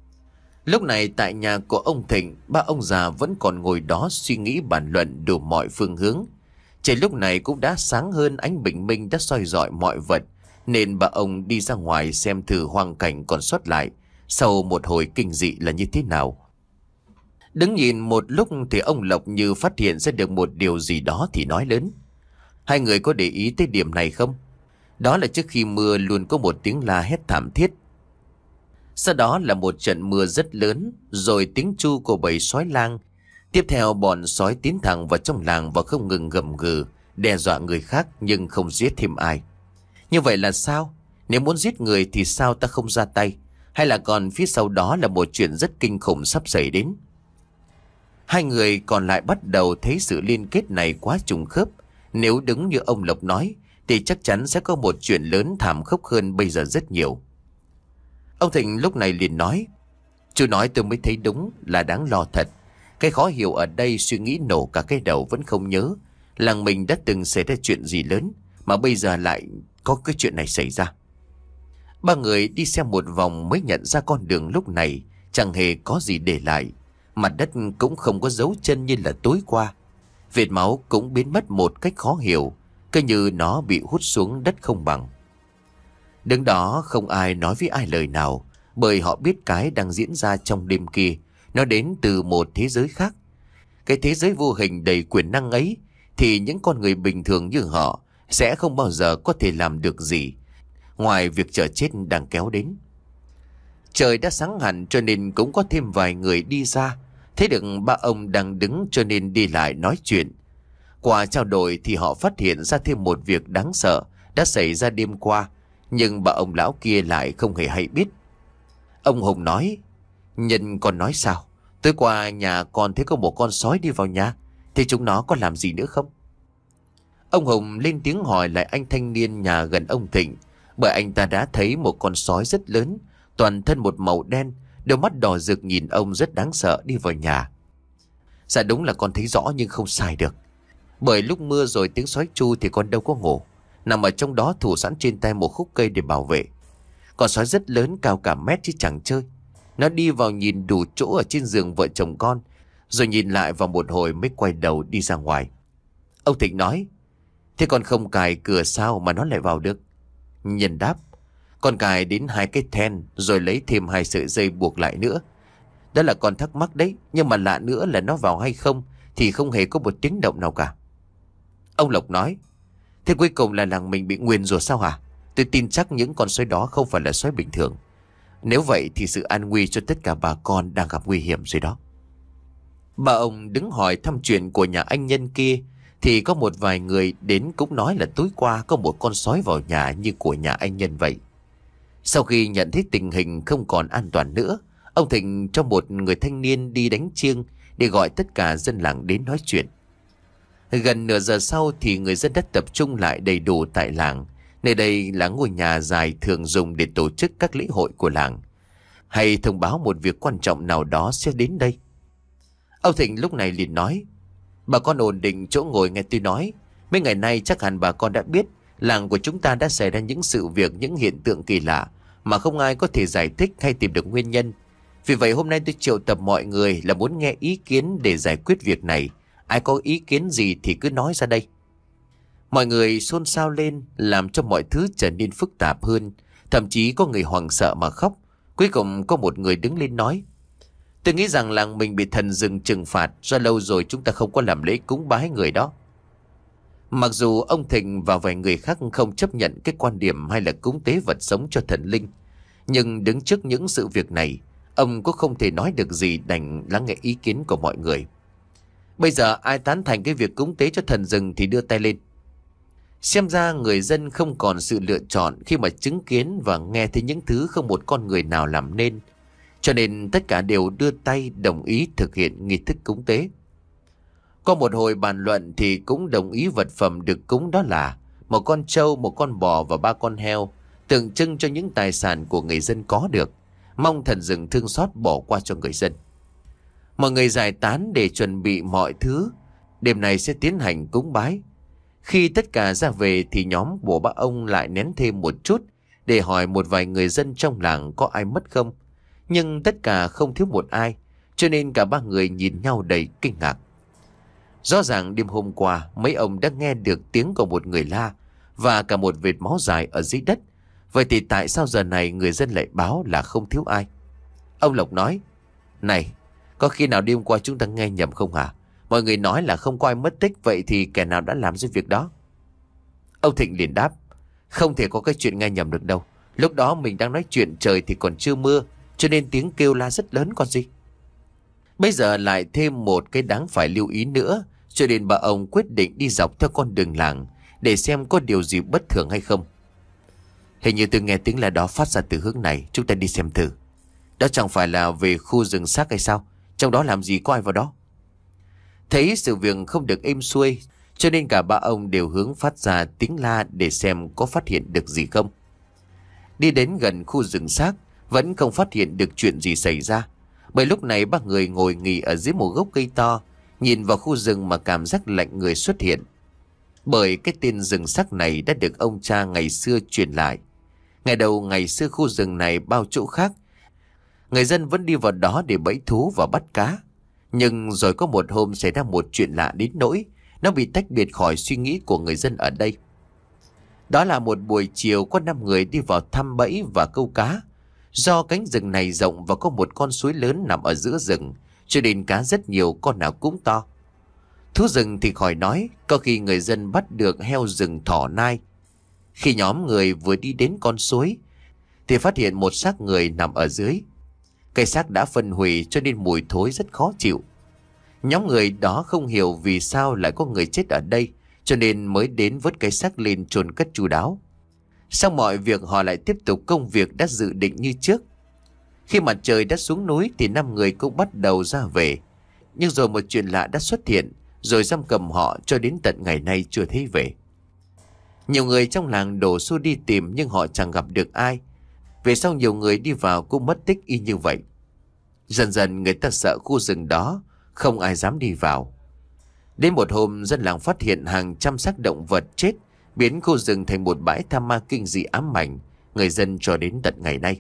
Lúc này tại nhà của ông Thịnh, ba ông già vẫn còn ngồi đó suy nghĩ bàn luận đủ mọi phương hướng. Trời lúc này cũng đã sáng hơn, ánh bình minh đã soi rọi mọi vật, nên ba ông đi ra ngoài xem thử hoang cảnh còn sót lại sau một hồi kinh dị là như thế nào. Đứng nhìn một lúc thì ông Lộc như phát hiện ra được một điều gì đó thì nói lớn: Hai người có để ý tới điểm này không? Đó là trước khi mưa luôn có một tiếng la hét thảm thiết. Sau đó là một trận mưa rất lớn, rồi tiếng tru của bầy sói lang. Tiếp theo bọn sói tiến thẳng vào trong làng và không ngừng gầm gừ, đe dọa người khác nhưng không giết thêm ai. Như vậy là sao? Nếu muốn giết người thì sao ta không ra tay? Hay là còn phía sau đó là một chuyện rất kinh khủng sắp xảy đến? Hai người còn lại bắt đầu thấy sự liên kết này quá trùng khớp. Nếu đúng như ông Lộc nói thì chắc chắn sẽ có một chuyện lớn thảm khốc hơn bây giờ rất nhiều. Ông Thịnh lúc này liền nói: Chú nói tôi mới thấy đúng là đáng lo thật. Cái khó hiểu ở đây suy nghĩ nổ cả cái đầu vẫn không nhớ làng mình đã từng xảy ra chuyện gì lớn mà bây giờ lại có cái chuyện này xảy ra. Ba người đi xem một vòng mới nhận ra con đường lúc này chẳng hề có gì để lại. Mặt đất cũng không có dấu chân như là tối qua. Vệt máu cũng biến mất một cách khó hiểu, cứ như nó bị hút xuống đất không bằng. Đứng đó không ai nói với ai lời nào, bởi họ biết cái đang diễn ra trong đêm kia nó đến từ một thế giới khác. Cái thế giới vô hình đầy quyền năng ấy thì những con người bình thường như họ sẽ không bao giờ có thể làm được gì, ngoài việc chờ chết đang kéo đến. Trời đã sáng hẳn cho nên cũng có thêm vài người đi ra. Thấy được ba ông đang đứng cho nên đi lại nói chuyện. Qua trao đổi thì họ phát hiện ra thêm một việc đáng sợ đã xảy ra đêm qua, nhưng bà ông lão kia lại không hề hay biết. Ông Hùng nói: Nhân con nói sao? Tối qua nhà con thấy có một con sói đi vào nhà, thì chúng nó có làm gì nữa không? Ông Hùng lên tiếng hỏi lại anh thanh niên nhà gần ông Thịnh, bởi anh ta đã thấy một con sói rất lớn, toàn thân một màu đen, đôi mắt đỏ rực nhìn ông rất đáng sợ đi vào nhà. Dạ đúng là con thấy rõ nhưng không sai được, bởi lúc mưa rồi tiếng sói tru thì con đâu có ngủ, nằm ở trong đó thủ sẵn trên tay một khúc cây để bảo vệ. Con sói rất lớn, cao cả mét chứ chẳng chơi. Nó đi vào nhìn đủ chỗ ở trên giường vợ chồng con, rồi nhìn lại vào một hồi mới quay đầu đi ra ngoài. Ông Thịnh nói: Thế con không cài cửa sao mà nó lại vào được? Nhân đáp: Còn cài đến hai cái then rồi lấy thêm hai sợi dây buộc lại nữa. Đó là con thắc mắc đấy, nhưng mà lạ nữa là nó vào hay không thì không hề có một tiếng động nào cả. Ông Lộc nói, thế cuối cùng là làng mình bị nguyền rủa sao hả? Tôi tin chắc những con sói đó không phải là sói bình thường. Nếu vậy thì sự an nguy cho tất cả bà con đang gặp nguy hiểm rồi đó. Bà ông đứng hỏi thăm chuyện của nhà anh nhân kia thì có một vài người đến cũng nói là tối qua có một con sói vào nhà như của nhà anh nhân vậy. Sau khi nhận thấy tình hình không còn an toàn nữa, ông Thịnh cho một người thanh niên đi đánh chiêng để gọi tất cả dân làng đến nói chuyện. Gần nửa giờ sau thì người dân đã tập trung lại đầy đủ tại làng. Nơi đây là ngôi nhà dài thường dùng để tổ chức các lễ hội của làng, hay thông báo một việc quan trọng nào đó sẽ đến đây. Ông Thịnh lúc này liền nói, bà con ổn định chỗ ngồi nghe tôi nói. Mấy ngày nay chắc hẳn bà con đã biết làng của chúng ta đã xảy ra những sự việc, những hiện tượng kỳ lạ mà không ai có thể giải thích hay tìm được nguyên nhân. Vì vậy hôm nay tôi triệu tập mọi người là muốn nghe ý kiến để giải quyết việc này. Ai có ý kiến gì thì cứ nói ra đây. Mọi người xôn xao lên, làm cho mọi thứ trở nên phức tạp hơn. Thậm chí có người hoảng sợ mà khóc. Cuối cùng có một người đứng lên nói, tôi nghĩ rằng làng mình bị thần rừng trừng phạt do lâu rồi chúng ta không có làm lễ cúng bái người đó. Mặc dù ông Thịnh và vài người khác không chấp nhận cái quan điểm hay là cúng tế vật sống cho thần linh, nhưng đứng trước những sự việc này, ông cũng không thể nói được gì, đành lắng nghe ý kiến của mọi người. Bây giờ ai tán thành cái việc cúng tế cho thần rừng thì đưa tay lên. Xem ra người dân không còn sự lựa chọn khi mà chứng kiến và nghe thấy những thứ không một con người nào làm nên. Cho nên tất cả đều đưa tay đồng ý thực hiện nghi thức cúng tế. Có một hồi bàn luận thì cũng đồng ý vật phẩm được cúng đó là một con trâu, một con bò và ba con heo, tượng trưng cho những tài sản của người dân có được. Mong thần rừng thương xót bỏ qua cho người dân. Mọi người giải tán để chuẩn bị mọi thứ. Đêm này sẽ tiến hành cúng bái. Khi tất cả ra về thì nhóm của bác ông lại nén thêm một chút để hỏi một vài người dân trong làng có ai mất không. Nhưng tất cả không thiếu một ai, cho nên cả ba người nhìn nhau đầy kinh ngạc. Rõ ràng đêm hôm qua mấy ông đã nghe được tiếng của một người la và cả một vệt máu dài ở dưới đất. Vậy thì tại sao giờ này người dân lại báo là không thiếu ai? Ông Lộc nói, này, có khi nào đêm qua chúng ta nghe nhầm không hả? Mọi người nói là không có ai mất tích, vậy thì kẻ nào đã làm cái việc đó? Ông Thịnh liền đáp, không thể có cái chuyện nghe nhầm được đâu. Lúc đó mình đang nói chuyện trời thì còn chưa mưa, cho nên tiếng kêu la rất lớn còn gì. Bây giờ lại thêm một cái đáng phải lưu ý nữa, cho nên bà ông quyết định đi dọc theo con đường làng để xem có điều gì bất thường hay không. Hình như tôi nghe tiếng la đó phát ra từ hướng này, chúng ta đi xem thử. Đó chẳng phải là về khu rừng xác hay sao? Trong đó làm gì có ai vào đó? Thấy sự việc không được êm xuôi, cho nên cả ba ông đều hướng phát ra tiếng la để xem có phát hiện được gì không. Đi đến gần khu rừng xác, vẫn không phát hiện được chuyện gì xảy ra. Bởi lúc này ba người ngồi nghỉ ở dưới một gốc cây to, nhìn vào khu rừng mà cảm giác lạnh người xuất hiện. Bởi cái tên rừng xác này đã được ông cha ngày xưa truyền lại. Ngày đầu ngày xưa khu rừng này bao chỗ khác, người dân vẫn đi vào đó để bẫy thú và bắt cá. Nhưng rồi có một hôm xảy ra một chuyện lạ đến nỗi nó bị tách biệt khỏi suy nghĩ của người dân ở đây. Đó là một buổi chiều có năm người đi vào thăm bẫy và câu cá. Do cánh rừng này rộng và có một con suối lớn nằm ở giữa rừng, cho nên cá rất nhiều, con nào cũng to. Thú rừng thì khỏi nói, có khi người dân bắt được heo rừng, thỏ, nai. Khi nhóm người vừa đi đến con suối thì phát hiện một xác người nằm ở dưới. Cái xác đã phân hủy cho nên mùi thối rất khó chịu. Nhóm người đó không hiểu vì sao lại có người chết ở đây, cho nên mới đến vớt cái xác lên chôn cất chu đáo. Sau mọi việc họ lại tiếp tục công việc đã dự định như trước. Khi mặt trời đã xuống núi thì năm người cũng bắt đầu ra về. Nhưng rồi một chuyện lạ đã xuất hiện, rồi giam cầm họ cho đến tận ngày nay chưa thấy về. Nhiều người trong làng đổ xô đi tìm nhưng họ chẳng gặp được ai. Về sau nhiều người đi vào cũng mất tích y như vậy. Dần dần người ta sợ khu rừng đó, không ai dám đi vào. Đến một hôm dân làng phát hiện hàng trăm xác động vật chết, biến khu rừng thành một bãi tha ma kinh dị ám ảnh, người dân cho đến tận ngày nay.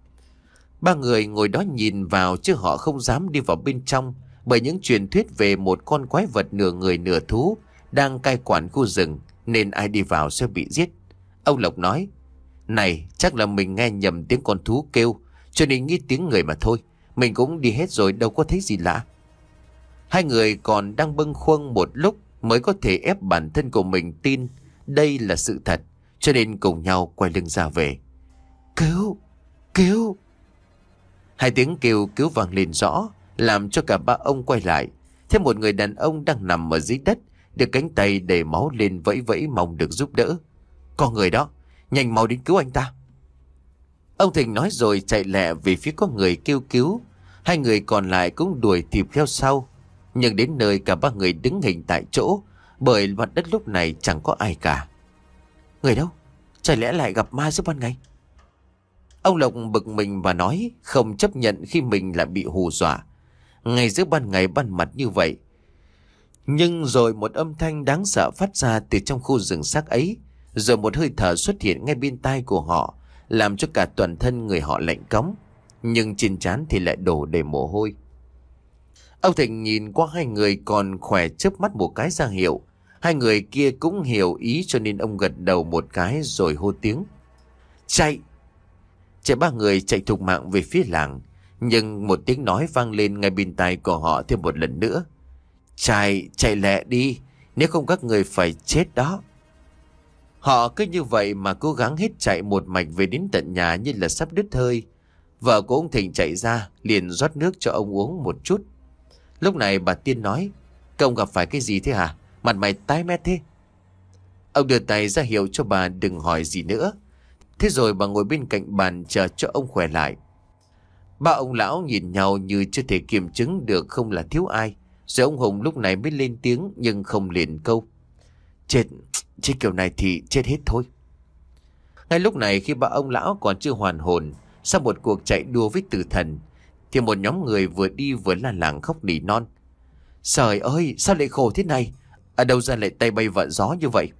Ba người ngồi đó nhìn vào chứ họ không dám đi vào bên trong, bởi những truyền thuyết về một con quái vật nửa người nửa thú đang cai quản khu rừng, nên ai đi vào sẽ bị giết. Ông Lộc nói, Này, chắc là mình nghe nhầm tiếng con thú kêu, cho nên nghĩ tiếng người mà thôi. Mình cũng đi hết rồi, đâu có thấy gì lạ. Hai người còn đang bâng khuâng một lúc mới có thể ép bản thân của mình tin đây là sự thật, cho nên cùng nhau quay lưng ra về. Cứu! Cứu! Hai tiếng kêu cứu vang lên rõ, làm cho cả ba ông quay lại. Thêm một người đàn ông đang nằm ở dưới đất, đưa cánh tay đầy máu lên vẫy vẫy mong được giúp đỡ. Có người đó, nhanh mau đến cứu anh ta. Ông Thịnh nói rồi chạy lẹ về phía có người kêu cứu. Hai người còn lại cũng đuổi kịp theo sau. Nhưng đến nơi cả ba người đứng hình tại chỗ, bởi mặt đất lúc này chẳng có ai cả. Người đâu? Chả lẽ lại gặp ma giữa ban ngày? Ông Lộc bực mình và nói không chấp nhận khi mình lại bị hù dọa. Ngay giữa ban ngày ban mặt như vậy. Nhưng rồi một âm thanh đáng sợ phát ra từ trong khu rừng xác ấy. Rồi một hơi thở xuất hiện ngay bên tai của họ, làm cho cả toàn thân người họ lạnh cóng. Nhưng trên trán thì lại đổ đầy mồ hôi. Ông Thịnh nhìn qua hai người còn khỏe, chớp mắt một cái ra hiệu. Hai người kia cũng hiểu ý, cho nên ông gật đầu một cái rồi hô tiếng. Chạy! Chạy ba người chạy thục mạng về phía làng. Nhưng một tiếng nói vang lên ngay bên tai của họ thêm một lần nữa. Chạy, chạy lẹ đi, nếu không các người phải chết đó. Họ cứ như vậy mà cố gắng hết chạy một mạch về đến tận nhà như là sắp đứt hơi. Vợ của ông Thịnh chạy ra, liền rót nước cho ông uống một chút. Lúc này bà Tiên nói, cậu gặp phải cái gì thế hả? Mặt mày tái mét thế. Ông đưa tay ra hiệu cho bà đừng hỏi gì nữa. Thế rồi bà ngồi bên cạnh bàn chờ cho ông khỏe lại. Ba ông lão nhìn nhau như chưa thể kiềm chứng được không là thiếu ai. Rồi ông Hùng lúc này mới lên tiếng nhưng không liền câu. Chết, chết kiểu này thì chết hết thôi. Ngay lúc này khi ba ông lão còn chưa hoàn hồn, sau một cuộc chạy đua với tử thần, thì một nhóm người vừa đi vừa la làng khóc nỉ non. Trời ơi, sao lại khổ thế này? Ở đâu ra lại tay bay vạ gió như vậy?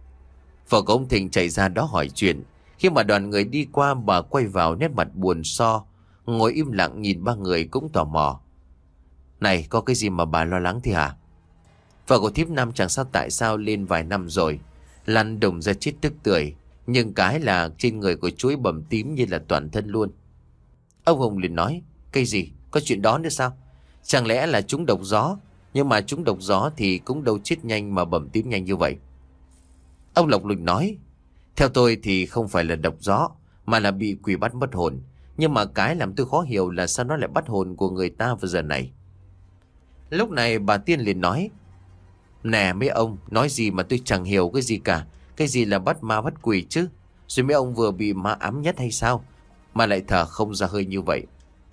Vợ của ông Thịnh chạy ra đó hỏi chuyện. Khi mà đoàn người đi qua, bà quay vào nét mặt buồn so, ngồi im lặng nhìn ba người cũng tò mò. Này, có cái gì mà bà lo lắng thì hả? Vợ của Thiếp Năm chẳng sao tại sao lên vài năm rồi, lăn đùng ra chết tức tưởi. Nhưng cái là trên người của chuối bầm tím như là toàn thân luôn. Ông Hùng liền nói, cái gì? Có chuyện đó nữa sao? Chẳng lẽ là chúng độc gió? Nhưng mà chúng độc gió thì cũng đâu chết nhanh mà bầm tím nhanh như vậy. Ông Lộc liền nói, theo tôi thì không phải là độc gió, mà là bị quỷ bắt mất hồn. Nhưng mà cái làm tôi khó hiểu là sao nó lại bắt hồn của người ta vào giờ này. Lúc này bà Tiên liền nói, nè mấy ông, nói gì mà tôi chẳng hiểu cái gì cả. Cái gì là bắt ma bắt quỷ chứ? Rồi mấy ông vừa bị ma ám nhất hay sao mà lại thở không ra hơi như vậy?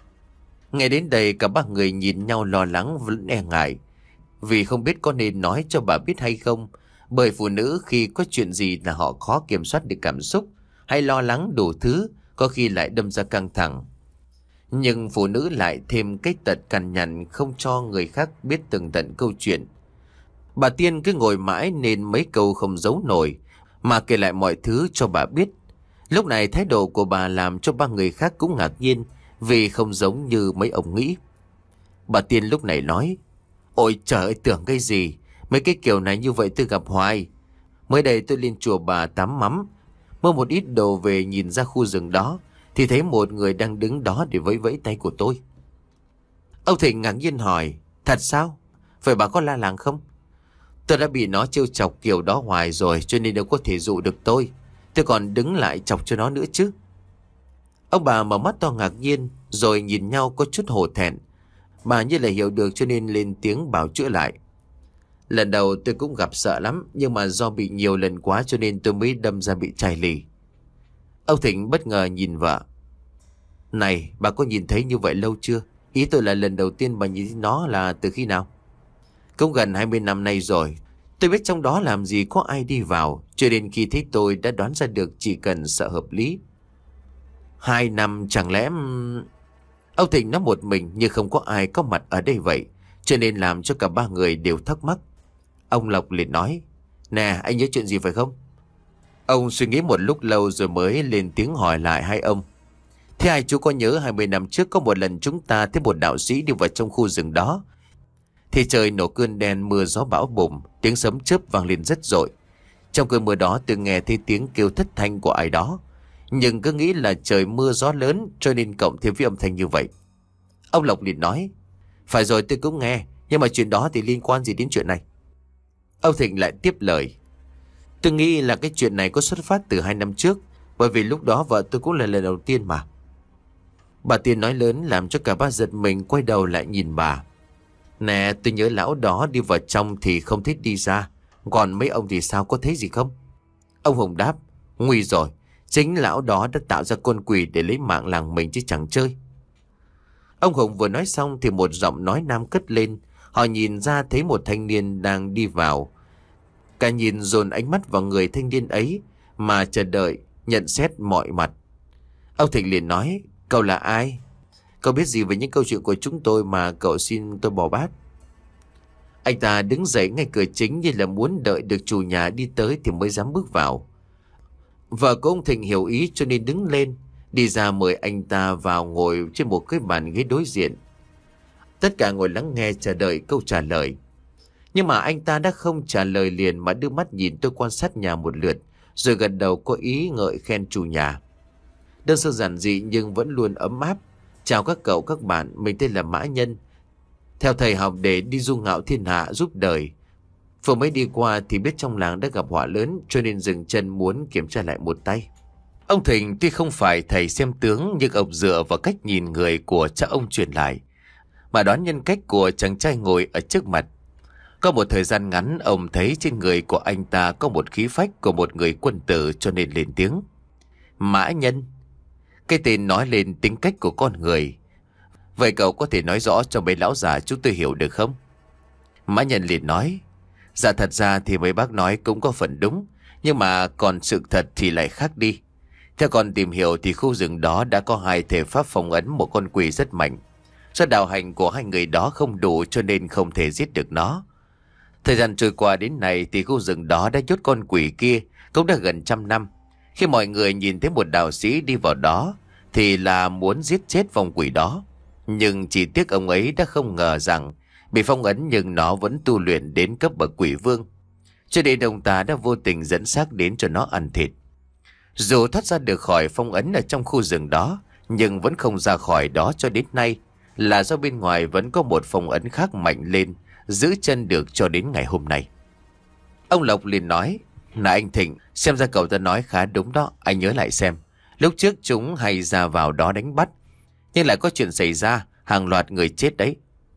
Nghe đến đây cả ba người nhìn nhau lo lắng vẫn e ngại, vì không biết có nên nói cho bà biết hay không. Bởi phụ nữ khi có chuyện gì là họ khó kiểm soát được cảm xúc, hay lo lắng đủ thứ, có khi lại đâm ra căng thẳng. Nhưng phụ nữ lại thêm cái tật cằn nhằn, không cho người khác biết tường tận câu chuyện. Bà Tiên cứ ngồi mãi nên mấy câu không giấu nổi, mà kể lại mọi thứ cho bà biết. Lúc này thái độ của bà làm cho ba người khác cũng ngạc nhiên, vì không giống như mấy ông nghĩ. Bà Tiên lúc này nói, ôi trời ơi, tưởng cái gì? Mấy cái kiểu này như vậy tôi gặp hoài. Mới đây tôi lên chùa bà tắm mắm, mua một ít đồ về, nhìn ra khu rừng đó thì thấy một người đang đứng đó để vẫy vẫy tay của tôi. Ông Thịnh ngạc nhiên hỏi, thật sao? Vậy bà có la làng không? Tôi đã bị nó trêu chọc kiểu đó hoài rồi, cho nên đâu có thể dụ được tôi. Tôi còn đứng lại chọc cho nó nữa chứ. Ông bà mở mắt to ngạc nhiên, rồi nhìn nhau có chút hổ thẹn. Bà như là hiểu được cho nên lên tiếng bảo chữa lại. Lần đầu tôi cũng gặp sợ lắm, nhưng mà do bị nhiều lần quá cho nên tôi mới đâm ra bị chai lì. Ông Thịnh bất ngờ nhìn vợ. Này, bà có nhìn thấy như vậy lâu chưa? Ý tôi là lần đầu tiên bà nhìn thấy nó là từ khi nào? Cũng gần hai mươi năm nay rồi. Tôi biết trong đó làm gì có ai đi vào, cho đến khi thấy tôi đã đoán ra được chỉ cần sợ hợp lý. Hai năm chẳng lẽ... Ông Thịnh nói một mình như không có ai có mặt ở đây vậy, cho nên làm cho cả ba người đều thắc mắc. Ông Lộc liền nói, nè, anh nhớ chuyện gì phải không? Ông suy nghĩ một lúc lâu rồi mới lên tiếng hỏi lại hai ông. Thế hai chú có nhớ hai mươi năm trước có một lần chúng ta thấy một đạo sĩ đi vào trong khu rừng đó, thì trời nổ cơn đen, mưa gió bão bùng, tiếng sấm chớp vang lên rất dội. Trong cơn mưa đó tôi nghe thấy tiếng kêu thất thanh của ai đó, nhưng cứ nghĩ là trời mưa gió lớn cho nên cộng thêm với âm thanh như vậy. Ông Lộc liền nói: Phải rồi, tôi cũng nghe, nhưng mà chuyện đó thì liên quan gì đến chuyện này? Ông Thịnh lại tiếp lời: Tôi nghĩ là cái chuyện này có xuất phát từ hai năm trước, bởi vì lúc đó vợ tôi cũng là lần đầu tiên mà. Bà Tiên nói lớn làm cho cả ba giật mình quay đầu lại nhìn bà. Nè, tôi nhớ lão đó đi vào trong thì không thích đi ra, còn mấy ông thì sao, có thấy gì không? Ông Hùng đáp: Nguy rồi, chính lão đó đã tạo ra con quỷ để lấy mạng làng mình chứ chẳng chơi. Ông Hùng vừa nói xong thì một giọng nói nam cất lên. Họ nhìn ra thấy một thanh niên đang đi vào. Cả nhìn dồn ánh mắt vào người thanh niên ấy mà chờ đợi nhận xét mọi mặt. Ông Thịnh liền nói: Cậu là ai? Cậu biết gì về những câu chuyện của chúng tôi mà cậu xin tôi bỏ bát? Anh ta đứng dậy ngay cửa chính như là muốn đợi được chủ nhà đi tới thì mới dám bước vào. Vợ của ông Thịnh hiểu ý cho nên đứng lên, đi ra mời anh ta vào ngồi trên một cái bàn ghế đối diện. Tất cả ngồi lắng nghe chờ đợi câu trả lời. Nhưng mà anh ta đã không trả lời liền mà đưa mắt nhìn tôi quan sát nhà một lượt, rồi gật đầu có ý ngợi khen chủ nhà. Đơn sơ giản dị nhưng vẫn luôn ấm áp. Chào các cậu các bạn, mình tên là Mã Nhân. Theo thầy học để đi du ngạo thiên hạ giúp đời. Vừa mới đi qua thì biết trong làng đã gặp họa lớn cho nên dừng chân muốn kiểm tra lại một tay. Ông Thịnh tuy không phải thầy xem tướng nhưng ông dựa vào cách nhìn người của cha ông truyền lại mà đoán nhân cách của chàng trai ngồi ở trước mặt. Có một thời gian ngắn ông thấy trên người của anh ta có một khí phách của một người quân tử cho nên lên tiếng: Mã Nhân. Cái tên nói lên tính cách của con người. Vậy cậu có thể nói rõ cho mấy lão già chúng tôi hiểu được không? Mã Nhân liền nói: Dạ thật ra thì mấy bác nói cũng có phần đúng, nhưng mà còn sự thật thì lại khác đi. Theo con tìm hiểu thì khu rừng đó đã có hai thể pháp phong ấn một con quỷ rất mạnh. Do đạo hành của hai người đó không đủ cho nên không thể giết được nó. Thời gian trôi qua đến nay thì khu rừng đó đã nhốt con quỷ kia cũng đã gần trăm năm. Khi mọi người nhìn thấy một đạo sĩ đi vào đó thì là muốn giết chết vong quỷ đó. Nhưng chỉ tiếc ông ấy đã không ngờ rằng bị phong ấn nhưng nó vẫn tu luyện đến cấp bậc quỷ vương. Cho nên ông ta đã vô tình dẫn xác đến cho nó ăn thịt. Dù thoát ra được khỏi phong ấn ở trong khu rừng đó, nhưng vẫn không ra khỏi đó cho đến nay, là do bên ngoài vẫn có một phong ấn khác mạnh lên, giữ chân được cho đến ngày hôm nay. Ông Lộc liền nói: Này anh Thịnh, xem ra cậu ta nói khá đúng đó. Anh nhớ lại xem, lúc trước chúng hay ra vào đó đánh bắt, nhưng lại có chuyện xảy ra, hàng loạt người chết đấy.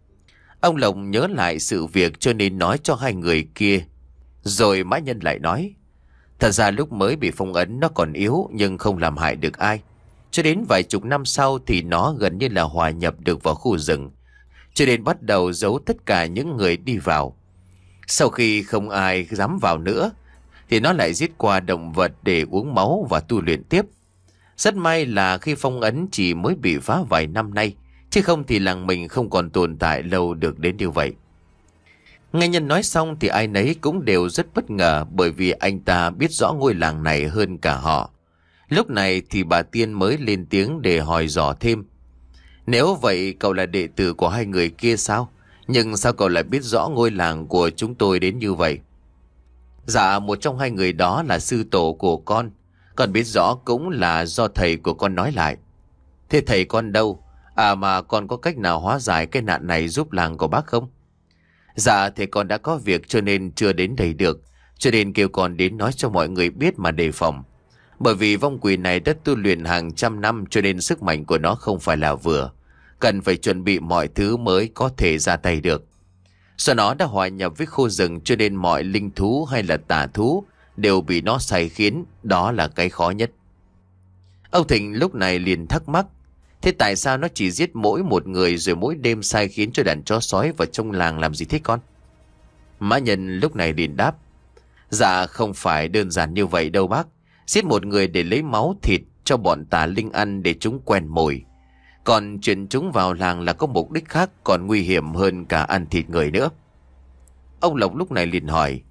Ông Lộc nhớ lại sự việc cho nên nói cho hai người kia. Rồi Mã Nhân lại nói: Thật ra lúc mới bị phong ấn nó còn yếu nhưng không làm hại được ai. Cho đến vài chục năm sau thì nó gần như là hòa nhập được vào khu rừng, cho nên bắt đầu giấu tất cả những người đi vào. Sau khi không ai dám vào nữa thì nó lại giết qua động vật để uống máu và tu luyện tiếp. Rất may là khi phong ấn chỉ mới bị phá vài năm nay, chứ không thì làng mình không còn tồn tại lâu được đến như vậy. Nghe Nhân nói xong thì ai nấy cũng đều rất bất ngờ, bởi vì anh ta biết rõ ngôi làng này hơn cả họ. Lúc này thì bà Tiên mới lên tiếng để hỏi dò thêm: Nếu vậy cậu là đệ tử của hai người kia sao? Nhưng sao cậu lại biết rõ ngôi làng của chúng tôi đến như vậy? Dạ, một trong hai người đó là sư tổ của con. Con biết rõ cũng là do thầy của con nói lại. Thế thầy con đâu? À mà con có cách nào hóa giải cái nạn này giúp làng của bác không? Dạ, thầy con đã có việc cho nên chưa đến đây được, cho nên kêu con đến nói cho mọi người biết mà đề phòng. Bởi vì vong quỷ này đã tu luyện hàng trăm năm cho nên sức mạnh của nó không phải là vừa. Cần phải chuẩn bị mọi thứ mới có thể ra tay được. Do nó đã hòa nhập với khu rừng cho nên mọi linh thú hay là tà thú đều bị nó sai khiến, đó là cái khó nhất. Ông Thịnh lúc này liền thắc mắc: Thế tại sao nó chỉ giết mỗi một người rồi mỗi đêm sai khiến cho đàn chó sói vào trong làng làm gì thế con? Mã Nhân lúc này liền đáp: Dạ không phải đơn giản như vậy đâu bác. Giết một người để lấy máu thịt cho bọn tà linh ăn để chúng quen mồi. Còn chuyển chúng vào làng là có mục đích khác, còn nguy hiểm hơn cả ăn thịt người nữa. Ông Lộc lúc này liền hỏi: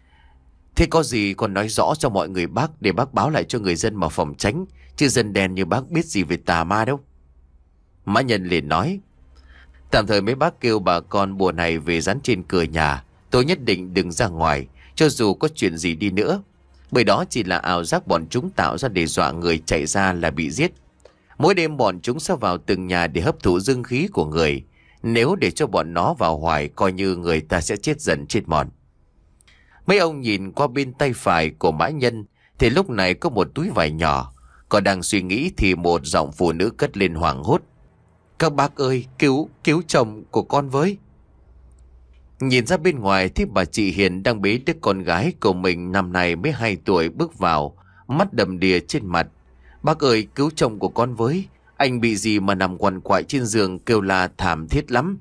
Thế có gì con nói rõ cho mọi người bác, để bác báo lại cho người dân mà phòng tránh, chứ dân đen như bác biết gì về tà ma đâu. Mã Nhân liền nói: Tạm thời mấy bác kêu bà con bùa này về dán trên cửa nhà, tôi nhất định đừng ra ngoài, cho dù có chuyện gì đi nữa. Bởi đó chỉ là ảo giác bọn chúng tạo ra để dọa người chạy ra là bị giết. Mỗi đêm bọn chúng sẽ vào từng nhà để hấp thụ dương khí của người. Nếu để cho bọn nó vào hoài, coi như người ta sẽ chết dần chết mòn. Mấy ông nhìn qua bên tay phải của Mã Nhân thì lúc này có một túi vải nhỏ. Còn đang suy nghĩ thì một giọng phụ nữ cất lên hoảng hốt: "Các bác ơi, cứu, cứu chồng của con với." Nhìn ra bên ngoài thì bà chị Hiền đang bế đứa con gái của mình năm nay mới hai tuổi bước vào, mắt đầm đìa trên mặt. "Bác ơi, cứu chồng của con với, anh bị gì mà nằm quằn quại trên giường kêu la thảm thiết lắm."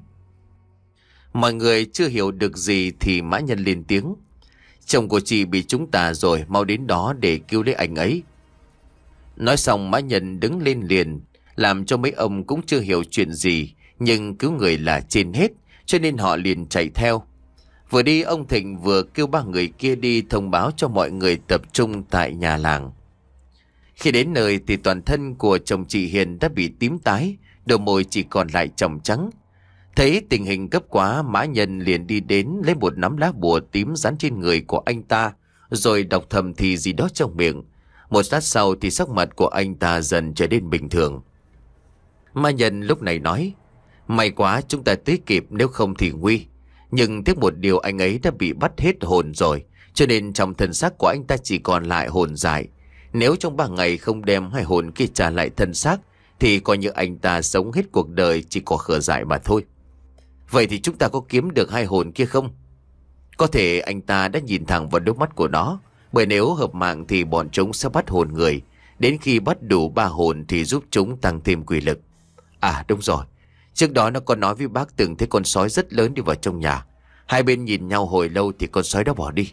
Mọi người chưa hiểu được gì thì Mã Nhân lên tiếng: "Chồng của chị bị trúng tà rồi, mau đến đó để cứu lấy anh ấy." Nói xong Mã Nhân đứng lên liền, làm cho mấy ông cũng chưa hiểu chuyện gì, nhưng cứu người là trên hết, cho nên họ liền chạy theo. Vừa đi ông Thịnh vừa kêu ba người kia đi thông báo cho mọi người tập trung tại nhà làng. Khi đến nơi thì toàn thân của chồng chị Hiền đã bị tím tái, đôi môi chỉ còn lại tròng trắng. Thấy tình hình cấp quá, Mã Nhân liền đi đến lấy một nắm lá bùa tím dán trên người của anh ta, rồi đọc thầm thì gì đó trong miệng. Một lát sau thì sắc mặt của anh ta dần trở nên bình thường. Mã Nhân lúc này nói: "May quá chúng ta tới kịp, nếu không thì nguy. Nhưng tiếc một điều, anh ấy đã bị bắt hết hồn rồi, cho nên trong thân xác của anh ta chỉ còn lại hồn dại. Nếu trong ba ngày không đem hai hồn kia trả lại thân xác thì coi như anh ta sống hết cuộc đời chỉ có khờ dại mà thôi. Vậy thì chúng ta có kiếm được hai hồn kia không?" Có thể anh ta đã nhìn thẳng vào đôi mắt của nó, bởi nếu hợp mạng thì bọn chúng sẽ bắt hồn người. Đến khi bắt đủ ba hồn thì giúp chúng tăng thêm quỷ lực. À đúng rồi, trước đó nó còn nói với bác từng thấy con sói rất lớn đi vào trong nhà. Hai bên nhìn nhau hồi lâu thì con sói đó bỏ đi.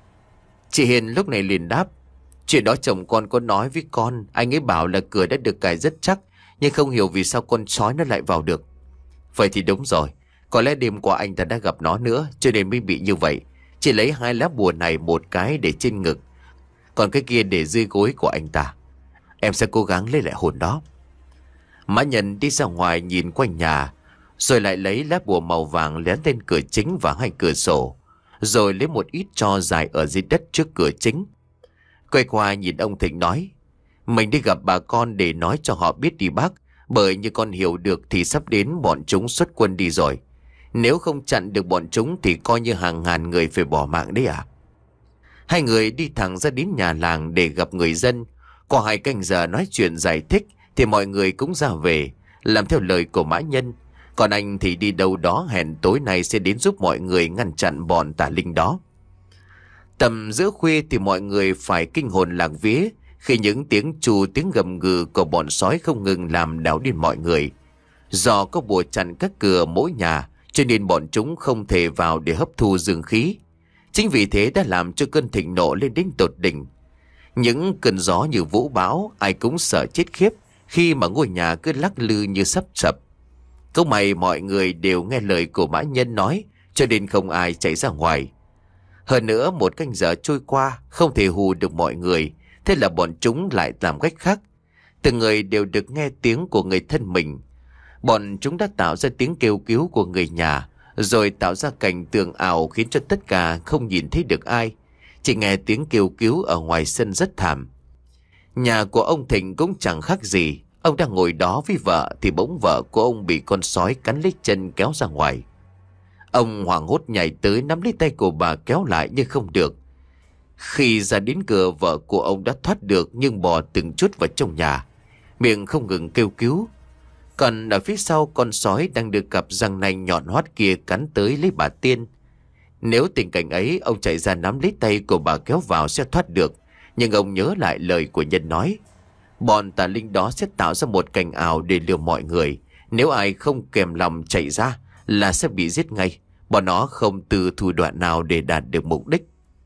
Chị Hiền lúc này liền đáp: "Chuyện đó chồng con có nói với con, anh ấy bảo là cửa đã được cài rất chắc, nhưng không hiểu vì sao con sói nó lại vào được." Vậy thì đúng rồi, có lẽ đêm qua anh ta đã gặp nó nữa, cho nên mới bị như vậy. Chỉ lấy hai lá bùa này, một cái để trên ngực, còn cái kia để dưới gối của anh ta. Em sẽ cố gắng lấy lại hồn đó. Mã Nhân đi ra ngoài nhìn quanh nhà, rồi lại lấy lá bùa màu vàng lén lên cửa chính và hai cửa sổ, rồi lấy một ít tro dài ở dưới đất trước cửa chính. Quay qua nhìn ông Thịnh nói: "Mình đi gặp bà con để nói cho họ biết đi bác, bởi như con hiểu được thì sắp đến bọn chúng xuất quân đi rồi. Nếu không chặn được bọn chúng thì coi như hàng ngàn người phải bỏ mạng đấy à." Hai người đi thẳng ra đến nhà làng để gặp người dân. Qua hai canh giờ nói chuyện giải thích thì mọi người cũng ra về, làm theo lời của Mã Nhân. Còn anh thì đi đâu đó hẹn tối nay sẽ đến giúp mọi người ngăn chặn bọn tà linh đó. Tầm giữa khuya thì mọi người phải kinh hồn lạc vía khi những tiếng trù tiếng gầm gừ của bọn sói không ngừng làm đảo điên mọi người. Do có bùa chặn các cửa mỗi nhà, cho nên bọn chúng không thể vào để hấp thu dương khí. Chính vì thế đã làm cho cơn thịnh nộ lên đến tột đỉnh. Những cơn gió như vũ bão, ai cũng sợ chết khiếp khi mà ngôi nhà cứ lắc lư như sắp sập. Câu may mọi người đều nghe lời của Mã Nhân nói, cho nên không ai chạy ra ngoài. Hơn nữa một canh giờ trôi qua không thể hù được mọi người, thế là bọn chúng lại làm cách khác. Từng người đều được nghe tiếng của người thân mình. Bọn chúng đã tạo ra tiếng kêu cứu của người nhà, rồi tạo ra cảnh tượng ảo khiến cho tất cả không nhìn thấy được ai. Chỉ nghe tiếng kêu cứu ở ngoài sân rất thảm. Nhà của ông Thịnh cũng chẳng khác gì. Ông đang ngồi đó với vợ thì bỗng vợ của ông bị con sói cắn lấy chân kéo ra ngoài. Ông hoảng hốt nhảy tới nắm lấy tay của bà kéo lại nhưng không được. Khi ra đến cửa, vợ của ông đã thoát được nhưng bò từng chút vào trong nhà, miệng không ngừng kêu cứu. Còn ở phía sau, con sói đang được cặp răng nanh nhọn hoắt kia cắn tới lấy bà Tiên. Nếu tình cảnh ấy ông chạy ra nắm lấy tay của bà kéo vào sẽ thoát được, nhưng ông nhớ lại lời của Nhân nói, bọn tà linh đó sẽ tạo ra một cảnh ảo để lừa mọi người. Nếu ai không kèm lòng chạy ra là sẽ bị giết ngay. Bọn nó không từ thủ đoạn nào để đạt được mục đích.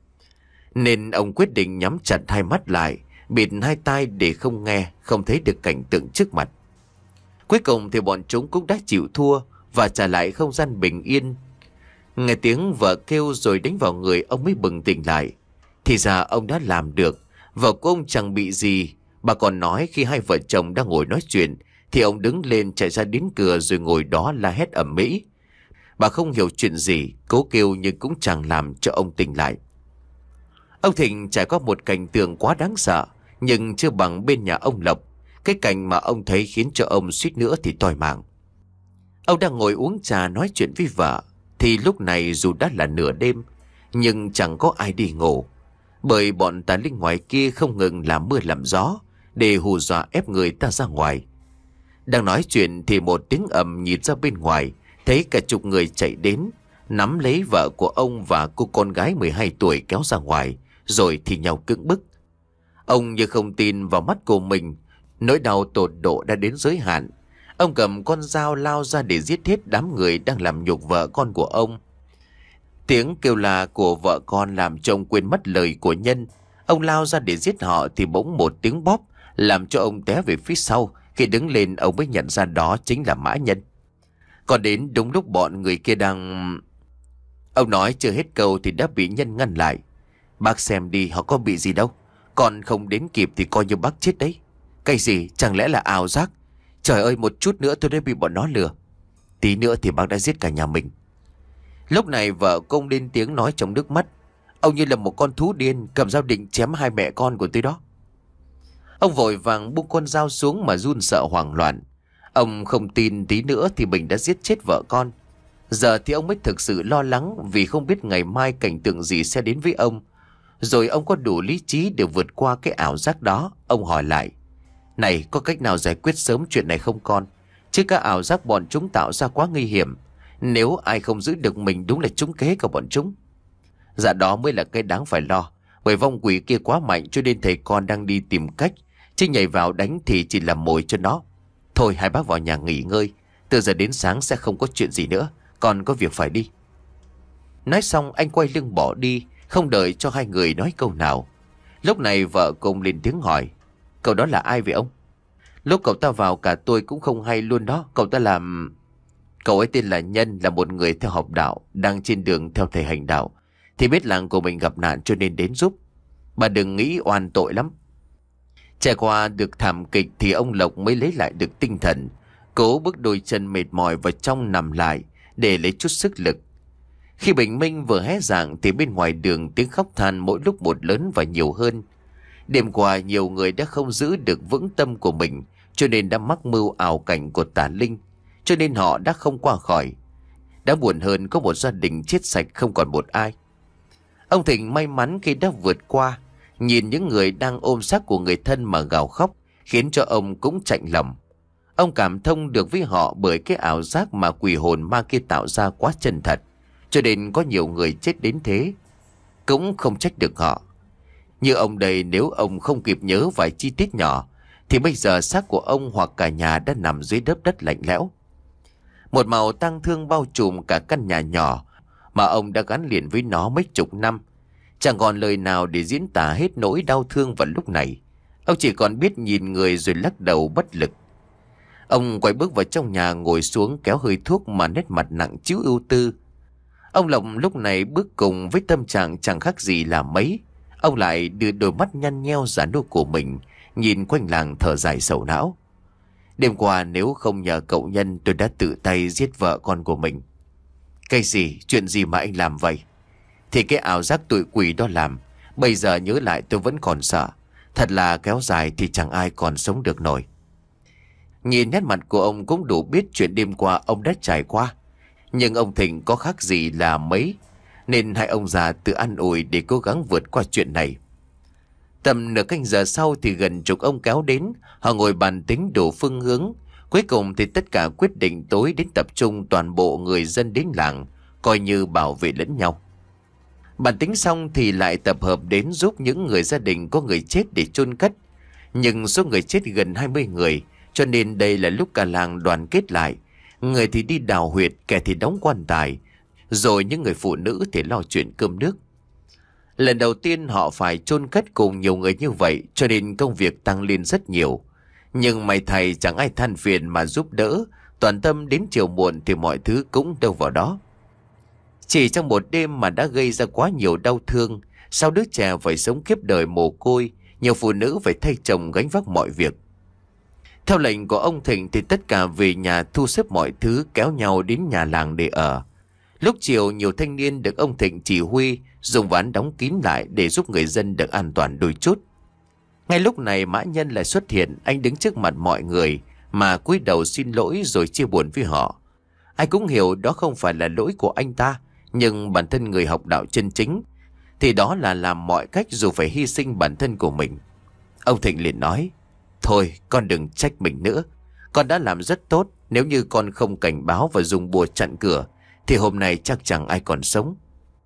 Nên ông quyết định nhắm chặt hai mắt lại, bịt hai tai để không nghe, không thấy được cảnh tượng trước mặt. Cuối cùng thì bọn chúng cũng đã chịu thua và trả lại không gian bình yên. Nghe tiếng vợ kêu rồi đánh vào người, ông mới bừng tỉnh lại. Thì ra ông đã làm được. Vợ của ông chẳng bị gì. Bà còn nói khi hai vợ chồng đang ngồi nói chuyện thì ông đứng lên chạy ra đến cửa rồi ngồi đó la hét ầm ĩ. Bà không hiểu chuyện gì, cố kêu nhưng cũng chẳng làm cho ông tỉnh lại. Ông Thịnh trải qua một cảnh tượng quá đáng sợ, nhưng chưa bằng bên nhà ông Lộc. Cái cảnh mà ông thấy khiến cho ông suýt nữa thì toi mạng. Ông đang ngồi uống trà nói chuyện với vợ, thì lúc này dù đã là nửa đêm, nhưng chẳng có ai đi ngủ. Bởi bọn tà linh ngoài kia không ngừng làm mưa làm gió, để hù dọa ép người ta ra ngoài. Đang nói chuyện thì một tiếng ầm nhìn ra bên ngoài, thấy cả chục người chạy đến, nắm lấy vợ của ông và cô con gái mười hai tuổi kéo ra ngoài, rồi thì nhau cưỡng bức. Ông như không tin vào mắt của mình, nỗi đau tột độ đã đến giới hạn. Ông cầm con dao lao ra để giết hết đám người đang làm nhục vợ con của ông. Tiếng kêu la của vợ con làm cho ông quên mất lời của Nhân. Ông lao ra để giết họ thì bỗng một tiếng bóp làm cho ông té về phía sau. Khi đứng lên ông mới nhận ra đó chính là Mã Nhân. Còn đến đúng lúc bọn người kia đang... Ông nói chưa hết câu thì đã bị Nhân ngăn lại. Bác xem đi, họ có bị gì đâu. Còn không đến kịp thì coi như bác chết đấy. Cái gì, chẳng lẽ là ảo giác? Trời ơi, một chút nữa tôi đã bị bọn nó lừa. Tí nữa thì bác đã giết cả nhà mình. Lúc này vợ công lên tiếng nói trong nước mắt. Ông như là một con thú điên, cầm dao định chém hai mẹ con của tôi đó. Ông vội vàng buông con dao xuống mà run sợ hoảng loạn. Ông không tin tí nữa thì mình đã giết chết vợ con. Giờ thì ông mới thực sự lo lắng, vì không biết ngày mai cảnh tượng gì sẽ đến với ông. Rồi ông có đủ lý trí để vượt qua cái ảo giác đó. Ông hỏi lại: Này, có cách nào giải quyết sớm chuyện này không con? Chứ các ảo giác bọn chúng tạo ra quá nguy hiểm. Nếu ai không giữ được mình đúng là trúng kế của bọn chúng. Dạ đó mới là cái đáng phải lo. Bởi vong quỷ kia quá mạnh cho nên thầy con đang đi tìm cách. Chứ nhảy vào đánh thì chỉ làm mồi cho nó. Thôi hai bác vào nhà nghỉ ngơi. Từ giờ đến sáng sẽ không có chuyện gì nữa. Con có việc phải đi. Nói xong anh quay lưng bỏ đi, không đợi cho hai người nói câu nào. Lúc này vợ cùng lên tiếng hỏi: Cậu đó là ai vậy ông? Lúc cậu ta vào cả tôi cũng không hay luôn đó. Cậu ta làm... Cậu ấy tên là Nhân, là một người theo học đạo, đang trên đường theo thầy hành đạo. Thì biết làng của mình gặp nạn cho nên đến giúp. Bà đừng nghĩ oan tội lắm. Trải qua được thảm kịch thì ông Lộc mới lấy lại được tinh thần, cố bước đôi chân mệt mỏi vào trong nằm lại để lấy chút sức lực. Khi bình minh vừa hé rạng thì bên ngoài đường tiếng khóc than mỗi lúc một lớn và nhiều hơn. Đêm qua nhiều người đã không giữ được vững tâm của mình, cho nên đã mắc mưu ảo cảnh của tà linh, cho nên họ đã không qua khỏi. Đã buồn hơn có một gia đình chết sạch không còn một ai. Ông Thịnh may mắn khi đã vượt qua, nhìn những người đang ôm xác của người thân mà gào khóc, khiến cho ông cũng chạnh lòng. Ông cảm thông được với họ bởi cái ảo giác mà quỷ hồn ma kia tạo ra quá chân thật, cho nên có nhiều người chết đến thế. Cũng không trách được họ. Như ông đây, nếu ông không kịp nhớ vài chi tiết nhỏ thì bây giờ xác của ông hoặc cả nhà đã nằm dưới lớp đất lạnh lẽo. Một màu tang thương bao trùm cả căn nhà nhỏ mà ông đã gắn liền với nó mấy chục năm. Chẳng còn lời nào để diễn tả hết nỗi đau thương vào lúc này. Ông chỉ còn biết nhìn người rồi lắc đầu bất lực. Ông quay bước vào trong nhà, ngồi xuống kéo hơi thuốc mà nét mặt nặng trĩu ưu tư. Ông Lộc lúc này bước cùng với tâm trạng chẳng khác gì là mấy. Ông lại đưa đôi mắt nhăn nheo già nua của mình nhìn quanh làng thở dài sầu não. Đêm qua nếu không nhờ cậu Nhân, tôi đã tự tay giết vợ con của mình. Cái gì, chuyện gì mà anh làm vậy? Thì cái ảo giác tụi quỷ đó làm. Bây giờ nhớ lại tôi vẫn còn sợ. Thật là kéo dài thì chẳng ai còn sống được nổi. Nhìn nét mặt của ông cũng đủ biết chuyện đêm qua ông đã trải qua. Nhưng ông Thịnh có khác gì là mấy, nên hai ông già tự an ủi để cố gắng vượt qua chuyện này. Tầm nửa canh giờ sau thì gần chục ông kéo đến. Họ ngồi bàn tính đủ phương hướng. Cuối cùng thì tất cả quyết định tối đến tập trung toàn bộ người dân đến làng, coi như bảo vệ lẫn nhau. Bàn tính xong thì lại tập hợp đến giúp những người gia đình có người chết để chôn cất. Nhưng số người chết gần hai mươi người, cho nên đây là lúc cả làng đoàn kết lại. Người thì đi đào huyệt, kẻ thì đóng quan tài, rồi những người phụ nữ thì lo chuyện cơm nước. Lần đầu tiên họ phải chôn cất cùng nhiều người như vậy, cho nên công việc tăng lên rất nhiều. Nhưng may thầy chẳng ai than phiền mà giúp đỡ, toàn tâm đến chiều muộn thì mọi thứ cũng đâu vào đó. Chỉ trong một đêm mà đã gây ra quá nhiều đau thương. Sau đứa trẻ phải sống kiếp đời mồ côi, nhiều phụ nữ phải thay chồng gánh vác mọi việc. Theo lệnh của ông Thịnh thì tất cả về nhà thu xếp mọi thứ, kéo nhau đến nhà làng để ở. Lúc chiều, nhiều thanh niên được ông Thịnh chỉ huy dùng ván đóng kín lại để giúp người dân được an toàn đôi chút. Ngay lúc này Mã Nhân lại xuất hiện. Anh đứng trước mặt mọi người mà cúi đầu xin lỗi rồi chia buồn với họ. Ai cũng hiểu đó không phải là lỗi của anh ta, nhưng bản thân người học đạo chân chính thì đó là làm mọi cách dù phải hy sinh bản thân của mình. Ông Thịnh liền nói: Thôi con đừng trách mình nữa. Con đã làm rất tốt. Nếu như con không cảnh báo và dùng bùa chặn cửa thì hôm nay chắc chẳng ai còn sống.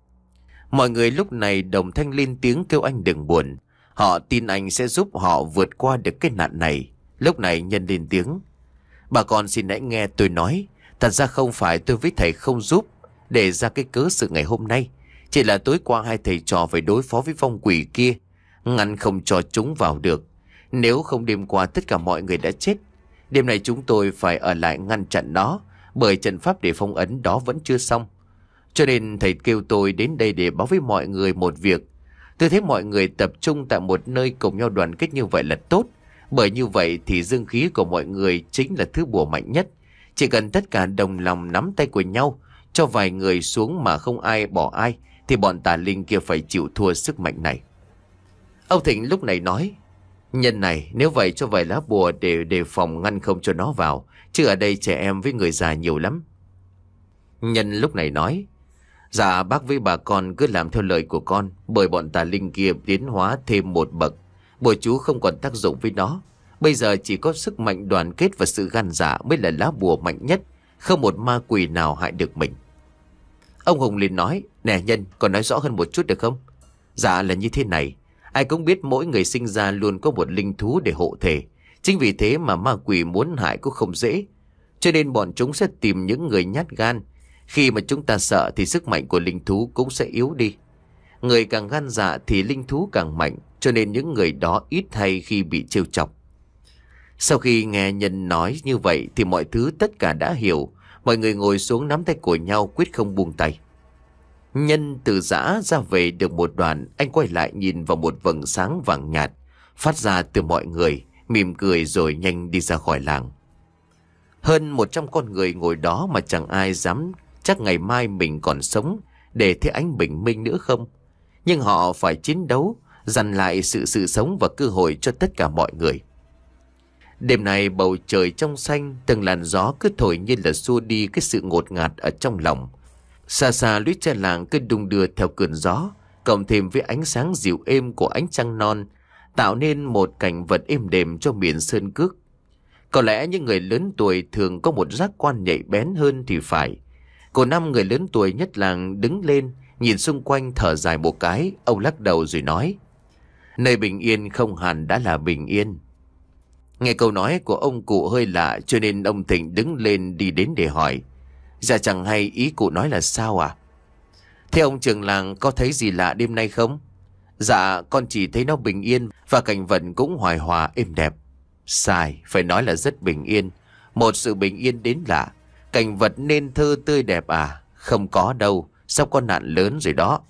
Mọi người lúc này đồng thanh lên tiếng kêu anh đừng buồn. Họ tin anh sẽ giúp họ vượt qua được cái nạn này. Lúc này Nhân lên tiếng: Bà con xin hãy nghe tôi nói. Thật ra không phải tôi với thầy không giúp để ra cái cớ sự ngày hôm nay. Chỉ là tối qua hai thầy trò phải đối phó với vong quỷ kia, ngăn không cho chúng vào được. Nếu không đêm qua tất cả mọi người đã chết. Đêm nay chúng tôi phải ở lại ngăn chặn nó, bởi trận pháp để phong ấn đó vẫn chưa xong. Cho nên thầy kêu tôi đến đây để báo với mọi người một việc. Tôi thấy mọi người tập trung tại một nơi cùng nhau đoàn kết như vậy là tốt. Bởi như vậy thì dương khí của mọi người chính là thứ bùa mạnh nhất. Chỉ cần tất cả đồng lòng nắm tay của nhau, cho vài người xuống mà không ai bỏ ai, thì bọn tà linh kia phải chịu thua sức mạnh này. Ông Thịnh lúc này nói: Nhân này, nếu vậy cho vài lá bùa để đề phòng ngăn không cho nó vào, chứ ở đây trẻ em với người già nhiều lắm. Nhân lúc này nói: Dạ bác với bà con cứ làm theo lời của con, bởi bọn tà linh kia tiến hóa thêm một bậc. Bùa chú không còn tác dụng với nó. Bây giờ chỉ có sức mạnh đoàn kết và sự gan dạ mới là lá bùa mạnh nhất. Không một ma quỷ nào hại được mình. Ông Hùng liền nói: Nè Nhân, còn nói rõ hơn một chút được không? Dạ là như thế này. Ai cũng biết mỗi người sinh ra luôn có một linh thú để hộ thể. Chính vì thế mà ma quỷ muốn hại cũng không dễ. Cho nên bọn chúng sẽ tìm những người nhát gan. Khi mà chúng ta sợ thì sức mạnh của linh thú cũng sẽ yếu đi. Người càng gan dạ thì linh thú càng mạnh. Cho nên những người đó ít hay khi bị trêu chọc. Sau khi nghe Nhân nói như vậy thì mọi thứ tất cả đã hiểu. Mọi người ngồi xuống nắm tay của nhau quyết không buông tay. Nhân từ giã ra về được một đoạn, anh quay lại nhìn vào một vầng sáng vàng nhạt phát ra từ mọi người, mỉm cười rồi nhanh đi ra khỏi làng. Hơn một trăm con người ngồi đó mà chẳng ai dám chắc ngày mai mình còn sống để thấy ánh bình minh nữa không. Nhưng họ phải chiến đấu, giành lại sự sự sống và cơ hội cho tất cả mọi người. Đêm nay bầu trời trong xanh, từng làn gió cứ thổi như là xua đi cái sự ngột ngạt ở trong lòng. Xa xa lũy tre làng cứ đung đưa theo cơn gió, cộng thêm với ánh sáng dịu êm của ánh trăng non, tạo nên một cảnh vật êm đềm cho miền sơn cước. Có lẽ những người lớn tuổi thường có một giác quan nhạy bén hơn thì phải. Cô năm người lớn tuổi nhất làng đứng lên, nhìn xung quanh thở dài một cái, ông lắc đầu rồi nói: Nơi bình yên không hẳn đã là bình yên. Nghe câu nói của ông cụ hơi lạ, cho nên ông Thịnh đứng lên đi đến để hỏi: Dạ chẳng hay ý cụ nói là sao à? Thế ông trưởng làng có thấy gì lạ đêm nay không? Dạ con chỉ thấy nó bình yên và cảnh vật cũng hoài hòa êm đẹp. Sai, phải nói là rất bình yên. Một sự bình yên đến lạ. Cảnh vật nên thơ tươi đẹp à? Không có đâu, sắp có nạn lớn rồi đó.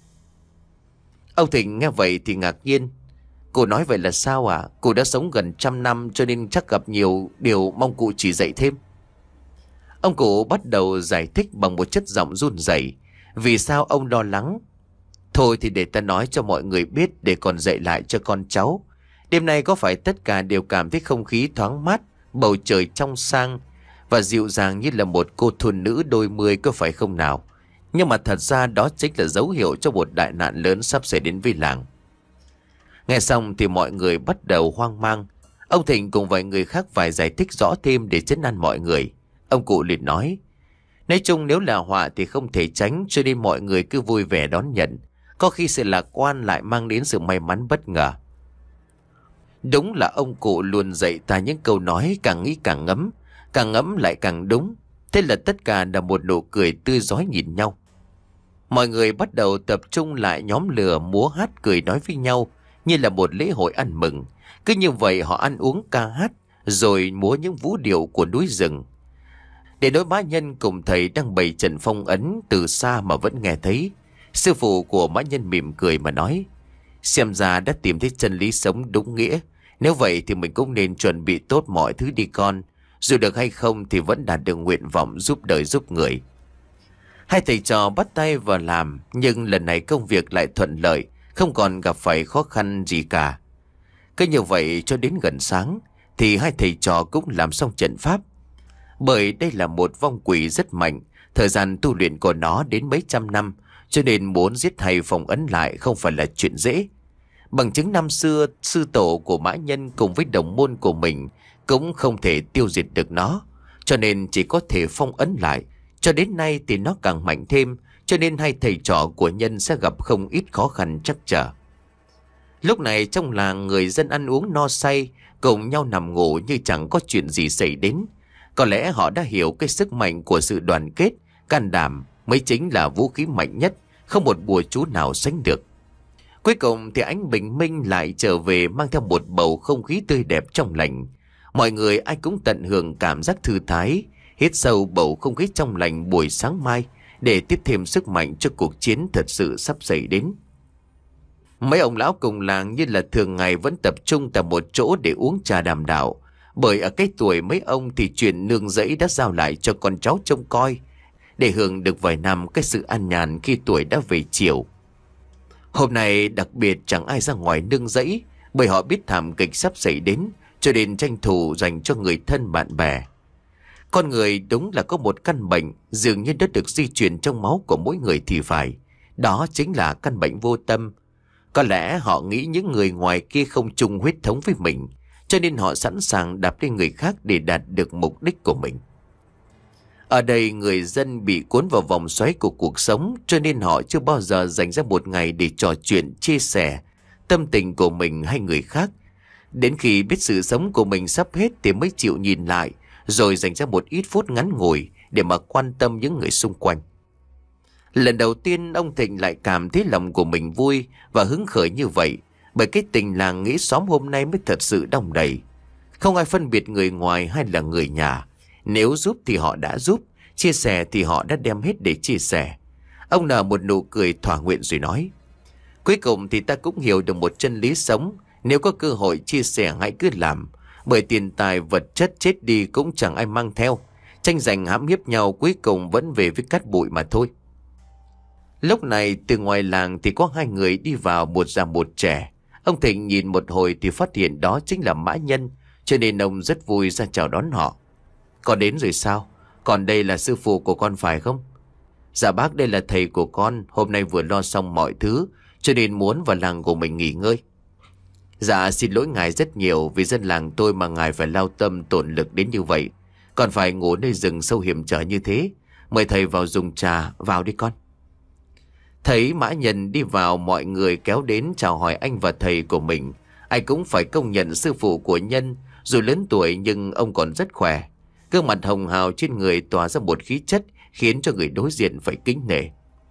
Ông Thịnh nghe vậy thì ngạc nhiên. Cụ nói vậy là sao à? Cụ đã sống gần trăm năm cho nên chắc gặp nhiều điều, mong cụ chỉ dạy thêm. Ông cụ bắt đầu giải thích bằng một chất giọng run rẩy. Vì sao ông lo lắng? Thôi thì để ta nói cho mọi người biết để còn dạy lại cho con cháu. Đêm nay có phải tất cả đều cảm thấy không khí thoáng mát, bầu trời trong sang và dịu dàng như là một cô thôn nữ đôi mươi có phải không nào? Nhưng mà thật ra đó chính là dấu hiệu cho một đại nạn lớn sắp xảy đến với làng. Nghe xong thì mọi người bắt đầu hoang mang. Ông Thịnh cùng vài người khác phải giải thích rõ thêm để trấn an mọi người. Ông cụ liền nói: Nói chung nếu là họa thì không thể tránh, cho nên mọi người cứ vui vẻ đón nhận. Có khi sự lạc quan lại mang đến sự may mắn bất ngờ. Đúng là ông cụ luôn dạy ta những câu nói càng nghĩ càng ngấm, càng ngấm lại càng đúng. Thế là tất cả là một nụ cười tươi rói nhìn nhau. Mọi người bắt đầu tập trung lại nhóm lửa múa hát cười nói với nhau như là một lễ hội ăn mừng. Cứ như vậy họ ăn uống ca hát rồi múa những vũ điệu của núi rừng. Để đối Mã Nhân cùng thầy đang bày trận phong ấn từ xa mà vẫn nghe thấy. Sư phụ của Mã Nhân mỉm cười mà nói: Xem ra đã tìm thấy chân lý sống đúng nghĩa. Nếu vậy thì mình cũng nên chuẩn bị tốt mọi thứ đi con. Dù được hay không thì vẫn đạt được nguyện vọng giúp đời giúp người. Hai thầy trò bắt tay vào làm, nhưng lần này công việc lại thuận lợi, không còn gặp phải khó khăn gì cả. Cứ như vậy cho đến gần sáng thì hai thầy trò cũng làm xong trận pháp. Bởi đây là một vong quỷ rất mạnh, thời gian tu luyện của nó đến mấy trăm năm, cho nên muốn giết hay phong ấn lại không phải là chuyện dễ. Bằng chứng năm xưa, sư tổ của Mã Nhân cùng với đồng môn của mình cũng không thể tiêu diệt được nó, cho nên chỉ có thể phong ấn lại. Cho đến nay thì nó càng mạnh thêm, cho nên hai thầy trò của Nhân sẽ gặp không ít khó khăn trắc trở. Lúc này trong làng người dân ăn uống no say, cùng nhau nằm ngủ như chẳng có chuyện gì xảy đến. Có lẽ họ đã hiểu cái sức mạnh của sự đoàn kết, can đảm mới chính là vũ khí mạnh nhất, không một bùa chú nào sánh được. Cuối cùng thì ánh bình minh lại trở về mang theo một bầu không khí tươi đẹp trong lành. Mọi người ai cũng tận hưởng cảm giác thư thái, hít sâu bầu không khí trong lành buổi sáng mai để tiếp thêm sức mạnh cho cuộc chiến thật sự sắp xảy đến. Mấy ông lão cùng làng như là thường ngày vẫn tập trung tại một chỗ để uống trà đàm đạo. Bởi ở cái tuổi mấy ông thì chuyện nương rẫy đã giao lại cho con cháu trông coi, để hưởng được vài năm cái sự an nhàn khi tuổi đã về chiều. Hôm nay đặc biệt chẳng ai ra ngoài nương rẫy, bởi họ biết thảm kịch sắp xảy đến, cho nên tranh thủ dành cho người thân bạn bè. Con người đúng là có một căn bệnh dường như đã được di truyền trong máu của mỗi người thì phải. Đó chính là căn bệnh vô tâm. Có lẽ họ nghĩ những người ngoài kia không chung huyết thống với mình, cho nên họ sẵn sàng đạp lên người khác để đạt được mục đích của mình. Ở đây người dân bị cuốn vào vòng xoáy của cuộc sống, cho nên họ chưa bao giờ dành ra một ngày để trò chuyện, chia sẻ tâm tình của mình hay người khác. Đến khi biết sự sống của mình sắp hết thì mới chịu nhìn lại, rồi dành ra một ít phút ngắn ngủi để mà quan tâm những người xung quanh. Lần đầu tiên ông Thịnh lại cảm thấy lòng của mình vui và hứng khởi như vậy, bởi cái tình làng nghĩa xóm hôm nay mới thật sự đong đầy. Không ai phân biệt người ngoài hay là người nhà. Nếu giúp thì họ đã giúp, chia sẻ thì họ đã đem hết để chia sẻ. Ông nở một nụ cười thỏa nguyện rồi nói: cuối cùng thì ta cũng hiểu được một chân lý sống. Nếu có cơ hội chia sẻ hãy cứ làm, bởi tiền tài vật chất chết đi cũng chẳng ai mang theo. Tranh giành hãm hiếp nhau cuối cùng vẫn về với cát bụi mà thôi. Lúc này từ ngoài làng thì có hai người đi vào, một già một trẻ. Ông Thịnh nhìn một hồi thì phát hiện đó chính là Mã Nhân, cho nên ông rất vui ra chào đón họ. Con đến rồi sao? Còn đây là sư phụ của con phải không? Dạ bác, đây là thầy của con, hôm nay vừa lo xong mọi thứ, cho nên muốn vào làng của mình nghỉ ngơi. Dạ xin lỗi ngài rất nhiều, vì dân làng tôi mà ngài phải lao tâm tổn lực đến như vậy. Còn phải ngủ nơi rừng sâu hiểm trở như thế. Mời thầy vào dùng trà, vào đi con. Thấy Mã Nhân đi vào, mọi người kéo đến chào hỏi anh và thầy của mình. Ai cũng phải công nhận sư phụ của Nhân, dù lớn tuổi nhưng ông còn rất khỏe. Gương mặt hồng hào trên người tỏa ra một khí chất khiến cho người đối diện phải kính nể.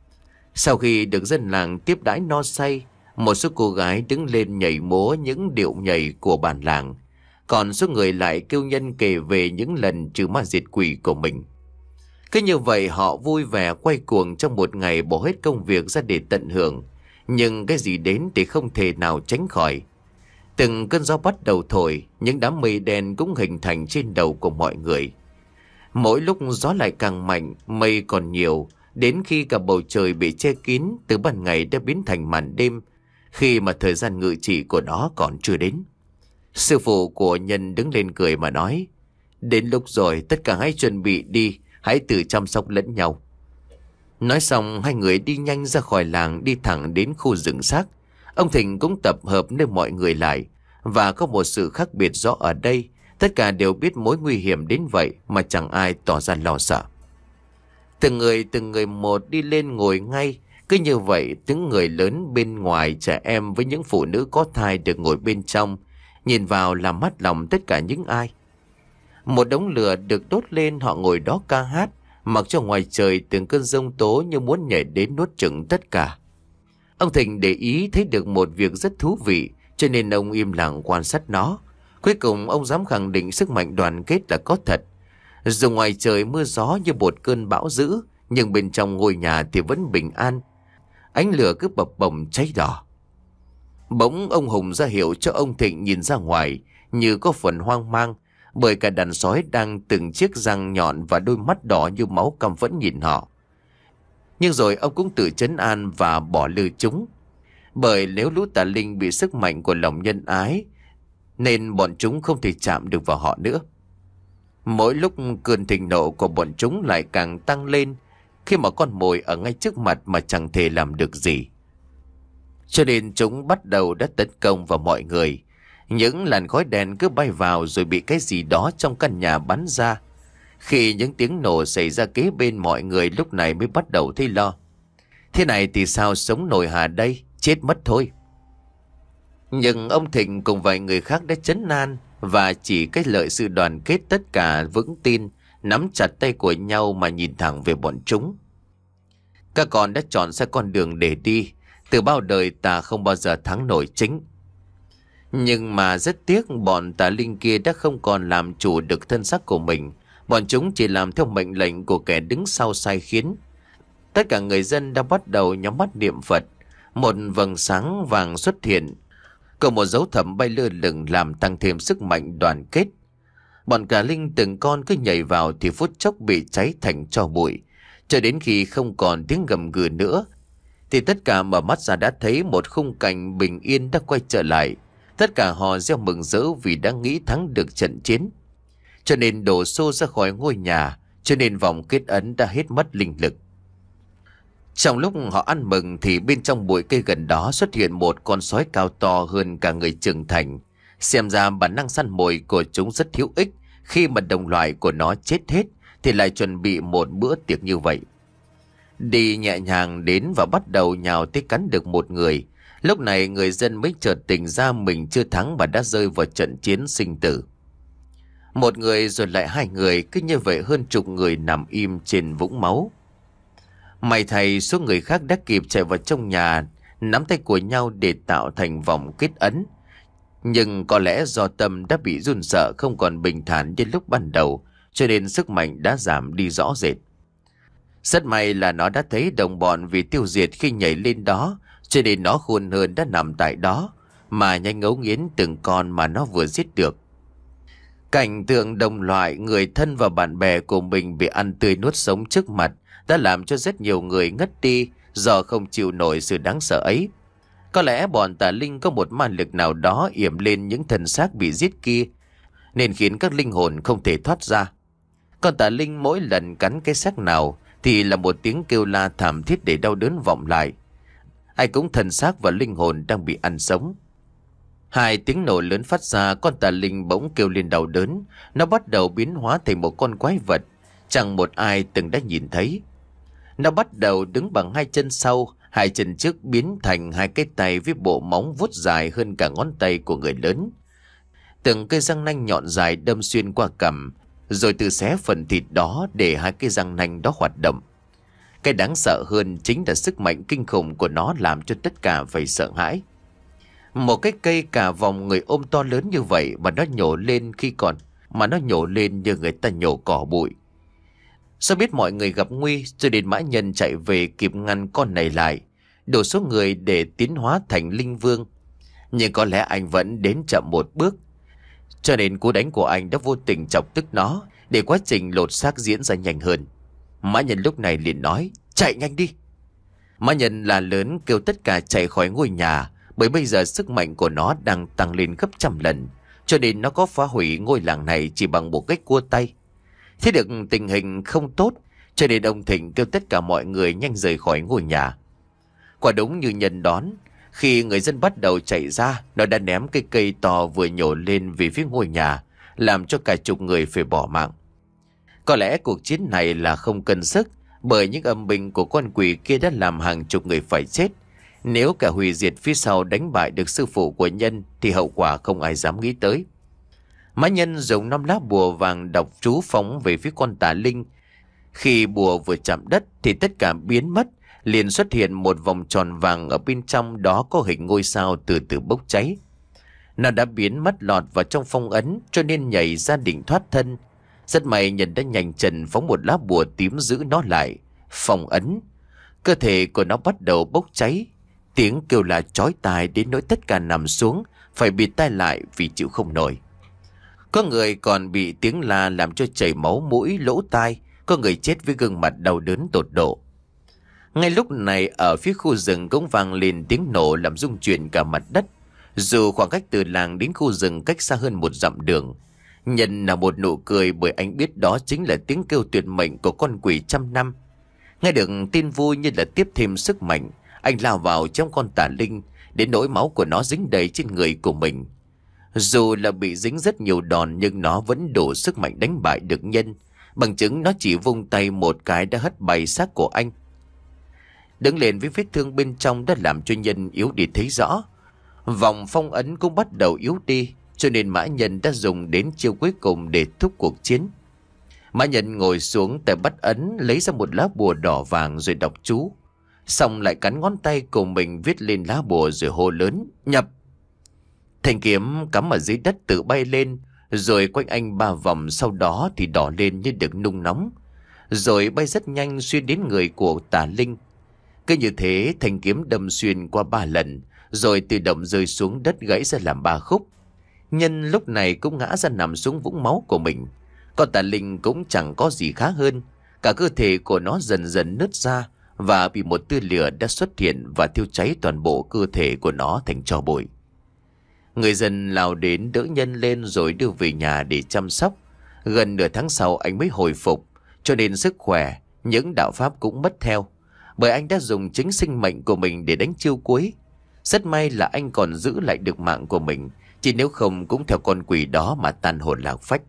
Sau khi được dân làng tiếp đãi no say, một số cô gái đứng lên nhảy múa những điệu nhảy của bản làng. Còn số người lại kêu Nhân kể về những lần trừ ma diệt quỷ của mình. Cứ như vậy họ vui vẻ quay cuồng trong một ngày, bỏ hết công việc ra để tận hưởng. Nhưng cái gì đến thì không thể nào tránh khỏi. Từng cơn gió bắt đầu thổi, những đám mây đen cũng hình thành trên đầu của mọi người. Mỗi lúc gió lại càng mạnh, mây còn nhiều, đến khi cả bầu trời bị che kín, từ ban ngày đã biến thành màn đêm, khi mà thời gian ngự trị của nó còn chưa đến. Sư phụ của Nhân đứng lên cười mà nói: đến lúc rồi, tất cả hãy chuẩn bị đi, hãy tự chăm sóc lẫn nhau. Nói xong hai người đi nhanh ra khỏi làng, đi thẳng đến khu rừng xác. Ông Thịnh cũng tập hợp nơi mọi người lại. Và có một sự khác biệt rõ ở đây, tất cả đều biết mối nguy hiểm đến vậy mà chẳng ai tỏ ra lo sợ. Từng người từng người một đi lên ngồi ngay. Cứ như vậy, những người lớn bên ngoài, trẻ em với những phụ nữ có thai được ngồi bên trong, nhìn vào làm mát lòng tất cả những ai. Một đống lửa được đốt lên, họ ngồi đó ca hát, mặc cho ngoài trời từng cơn giông tố như muốn nhảy đến nuốt chửng tất cả. Ông Thịnh để ý thấy được một việc rất thú vị, cho nên ông im lặng quan sát nó. Cuối cùng ông dám khẳng định sức mạnh đoàn kết là có thật. Dù ngoài trời mưa gió như một cơn bão dữ, nhưng bên trong ngôi nhà thì vẫn bình an. Ánh lửa cứ bập bồng cháy đỏ. Bỗng ông Hùng ra hiệu cho ông Thịnh nhìn ra ngoài, như có phần hoang mang, bởi cả đàn sói đang từng chiếc răng nhọn và đôi mắt đỏ như máu căm phẫn nhìn họ. Nhưng rồi ông cũng tự trấn an và bỏ lơ chúng. Bởi nếu lũ tà linh bị sức mạnh của lòng nhân ái, nên bọn chúng không thể chạm được vào họ nữa. Mỗi lúc cơn thịnh nộ của bọn chúng lại càng tăng lên, khi mà con mồi ở ngay trước mặt mà chẳng thể làm được gì. Cho nên chúng bắt đầu đã tấn công vào mọi người. Những làn khói đen cứ bay vào rồi bị cái gì đó trong căn nhà bắn ra. Khi những tiếng nổ xảy ra kế bên, mọi người lúc này mới bắt đầu thấy lo. Thế này thì sao sống nổi hả đây? Chết mất thôi. Nhưng ông Thịnh cùng vài người khác đã trấn an và chỉ cách lợi sự đoàn kết, tất cả vững tin, nắm chặt tay của nhau mà nhìn thẳng về bọn chúng. Các con đã chọn ra con đường để đi. Từ bao đời ta không bao giờ thắng nổi chính. Nhưng mà rất tiếc, bọn tà linh kia đã không còn làm chủ được thân xác của mình. Bọn chúng chỉ làm theo mệnh lệnh của kẻ đứng sau sai khiến. Tất cả người dân đã bắt đầu nhắm mắt niệm Phật. Một vầng sáng vàng xuất hiện, còn một dấu thẳm bay lơ lửng làm tăng thêm sức mạnh đoàn kết. Bọn cả linh từng con cứ nhảy vào thì phút chốc bị cháy thành tro bụi. Cho đến khi không còn tiếng gầm gừ nữa, thì tất cả mở mắt ra đã thấy một khung cảnh bình yên đã quay trở lại. Tất cả họ reo mừng rỡ vì đã nghĩ thắng được trận chiến. Cho nên đổ xô ra khỏi ngôi nhà, cho nên vòng kết ấn đã hết mất linh lực. Trong lúc họ ăn mừng thì bên trong bụi cây gần đó xuất hiện một con sói cao to hơn cả người trưởng thành. Xem ra bản năng săn mồi của chúng rất hữu ích. Khi mà đồng loại của nó chết hết thì lại chuẩn bị một bữa tiệc như vậy. Đi nhẹ nhàng đến và bắt đầu nhào tới cắn được một người. Lúc này người dân mới chợt tỉnh ra mình chưa thắng và đã rơi vào trận chiến sinh tử. Một người rồi lại hai người, cứ như vậy hơn chục người nằm im trên vũng máu. May thay số người khác đã kịp chạy vào trong nhà, nắm tay của nhau để tạo thành vòng kết ấn. Nhưng có lẽ do tâm đã bị run sợ, không còn bình thản như lúc ban đầu, cho nên sức mạnh đã giảm đi rõ rệt. Rất may là nó đã thấy đồng bọn vì tiêu diệt khi nhảy lên đó, cho nên nó khôn hơn đã nằm tại đó, mà nhanh ngấu nghiến từng con mà nó vừa giết được. Cảnh tượng đồng loại, người thân và bạn bè của mình bị ăn tươi nuốt sống trước mặt đã làm cho rất nhiều người ngất đi do không chịu nổi sự đáng sợ ấy. Có lẽ bọn tà linh có một ma lực nào đó yểm lên những thân xác bị giết kia, nên khiến các linh hồn không thể thoát ra. Con tà linh mỗi lần cắn cái xác nào thì là một tiếng kêu la thảm thiết để đau đớn vọng lại. Ai cũng thân xác và linh hồn đang bị ăn sống. Hai tiếng nổ lớn phát ra, con tà linh bỗng kêu lên đau đớn. Nó bắt đầu biến hóa thành một con quái vật chẳng một ai từng đã nhìn thấy. Nó bắt đầu đứng bằng hai chân sau, hai chân trước biến thành hai cái tay với bộ móng vuốt dài hơn cả ngón tay của người lớn. Từng cây răng nanh nhọn dài đâm xuyên qua cằm, rồi tự xé phần thịt đó để hai cái răng nanh đó hoạt động. Cái đáng sợ hơn chính là sức mạnh kinh khủng của nó làm cho tất cả phải sợ hãi. Một cái cây cả vòng người ôm to lớn như vậy mà nó nhổ lên khi còn mà nó nhổ lên như người ta nhổ cỏ bụi. Sao biết mọi người gặp nguy, cho nên Mã Nhân chạy về kịp ngăn con này lại, đổ số người để tiến hóa thành linh vương. Nhưng có lẽ anh vẫn đến chậm một bước, cho nên cú đánh của anh đã vô tình chọc tức nó, để quá trình lột xác diễn ra nhanh hơn. Mã Nhân lúc này liền nói: chạy nhanh đi. Mã Nhân là lớn kêu tất cả chạy khỏi ngôi nhà, bởi bây giờ sức mạnh của nó đang tăng lên gấp trăm lần, cho nên nó có phá hủy ngôi làng này chỉ bằng một cái cua tay. Thế được tình hình không tốt, cho nên ông Thịnh kêu tất cả mọi người nhanh rời khỏi ngôi nhà. Quả đúng như Nhân đoán, khi người dân bắt đầu chạy ra, nó đã ném cây cây to vừa nhổ lên về phía ngôi nhà, làm cho cả chục người phải bỏ mạng. Có lẽ cuộc chiến này là không cân sức, bởi những âm binh của con quỷ kia đã làm hàng chục người phải chết. Nếu cả hủy diệt phía sau đánh bại được sư phụ của Nhân thì hậu quả không ai dám nghĩ tới. Mã Nhân dùng năm lá bùa vàng đọc chú phóng về phía con tà linh. Khi bùa vừa chạm đất thì tất cả biến mất, liền xuất hiện một vòng tròn vàng, ở bên trong đó có hình ngôi sao từ từ bốc cháy. Nó đã biến mất lọt vào trong phong ấn, cho nên nhảy ra định thoát thân. Rất may Nhân đã nhanh chân phóng một lá bùa tím giữ nó lại. Phong ấn, cơ thể của nó bắt đầu bốc cháy. Tiếng kêu là chói tai đến nỗi tất cả nằm xuống, phải bịt tai lại vì chịu không nổi. Có người còn bị tiếng la làm cho chảy máu mũi lỗ tai, có người chết với gương mặt đau đớn tột độ. Ngay lúc này ở phía khu rừng cũng vang lên tiếng nổ làm rung chuyển cả mặt đất. Dù khoảng cách từ làng đến khu rừng cách xa hơn một dặm đường. Nhân là một nụ cười bởi anh biết đó chính là tiếng kêu tuyệt mệnh của con quỷ trăm năm. Nghe được tin vui như là tiếp thêm sức mạnh, anh lao vào trong con tà linh, đến nỗi máu của nó dính đầy trên người của mình. Dù là bị dính rất nhiều đòn nhưng nó vẫn đủ sức mạnh đánh bại được Nhân. Bằng chứng nó chỉ vung tay một cái đã hất bay xác của anh. Đứng lên với vết thương bên trong đã làm cho Nhân yếu đi thấy rõ. Vòng phong ấn cũng bắt đầu yếu đi, cho nên Mã Nhân đã dùng đến chiêu cuối cùng để thúc cuộc chiến. Mã Nhân ngồi xuống tay bắt ấn, lấy ra một lá bùa đỏ vàng rồi đọc chú. Xong lại cắn ngón tay của mình viết lên lá bùa rồi hô lớn, nhập. Thanh kiếm cắm ở dưới đất tự bay lên, rồi quanh anh ba vòng, sau đó thì đỏ lên như được nung nóng. Rồi bay rất nhanh xuyên đến người của tà linh. Cứ như thế thanh kiếm đâm xuyên qua ba lần, rồi tự động rơi xuống đất gãy ra làm ba khúc. Nhân lúc này cũng ngã ra nằm xuống vũng máu của mình. Còn tà linh cũng chẳng có gì khá hơn. Cả cơ thể của nó dần dần nứt ra và bị một tia lửa đã xuất hiện và thiêu cháy toàn bộ cơ thể của nó thành tro bụi. Người dân lao đến đỡ Nhân lên rồi đưa về nhà để chăm sóc. Gần nửa tháng sau anh mới hồi phục, cho nên sức khỏe, những đạo pháp cũng mất theo. Bởi anh đã dùng chính sinh mệnh của mình để đánh chiêu cuối. Rất may là anh còn giữ lại được mạng của mình, chỉ nếu không cũng theo con quỷ đó mà tan hồn lạc phách.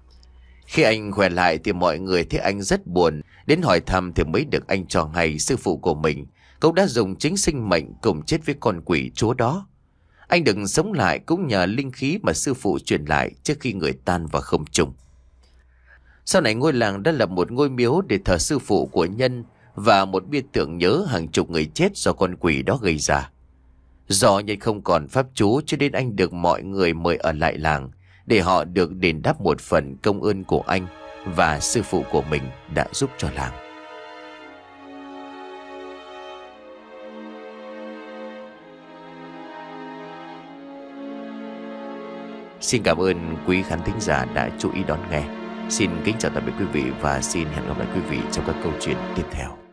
Khi anh khỏe lại thì mọi người thấy anh rất buồn. Đến hỏi thăm thì mới được anh cho hay sư phụ của mình cũng đã dùng chính sinh mệnh cùng chết với con quỷ chúa đó. Anh đừng sống lại cũng nhờ linh khí mà sư phụ truyền lại trước khi người tan vào không trung. Sau này ngôi làng đã lập một ngôi miếu để thờ sư phụ của Nhân và một bia tưởng nhớ hàng chục người chết do con quỷ đó gây ra. Do Nhân không còn pháp chú cho nên anh được mọi người mời ở lại làng để họ được đền đáp một phần công ơn của anh và sư phụ của mình đã giúp cho làng. Xin cảm ơn quý khán thính giả đã chú ý đón nghe. Xin kính chào tạm biệt quý vị và xin hẹn gặp lại quý vị trong các câu chuyện tiếp theo.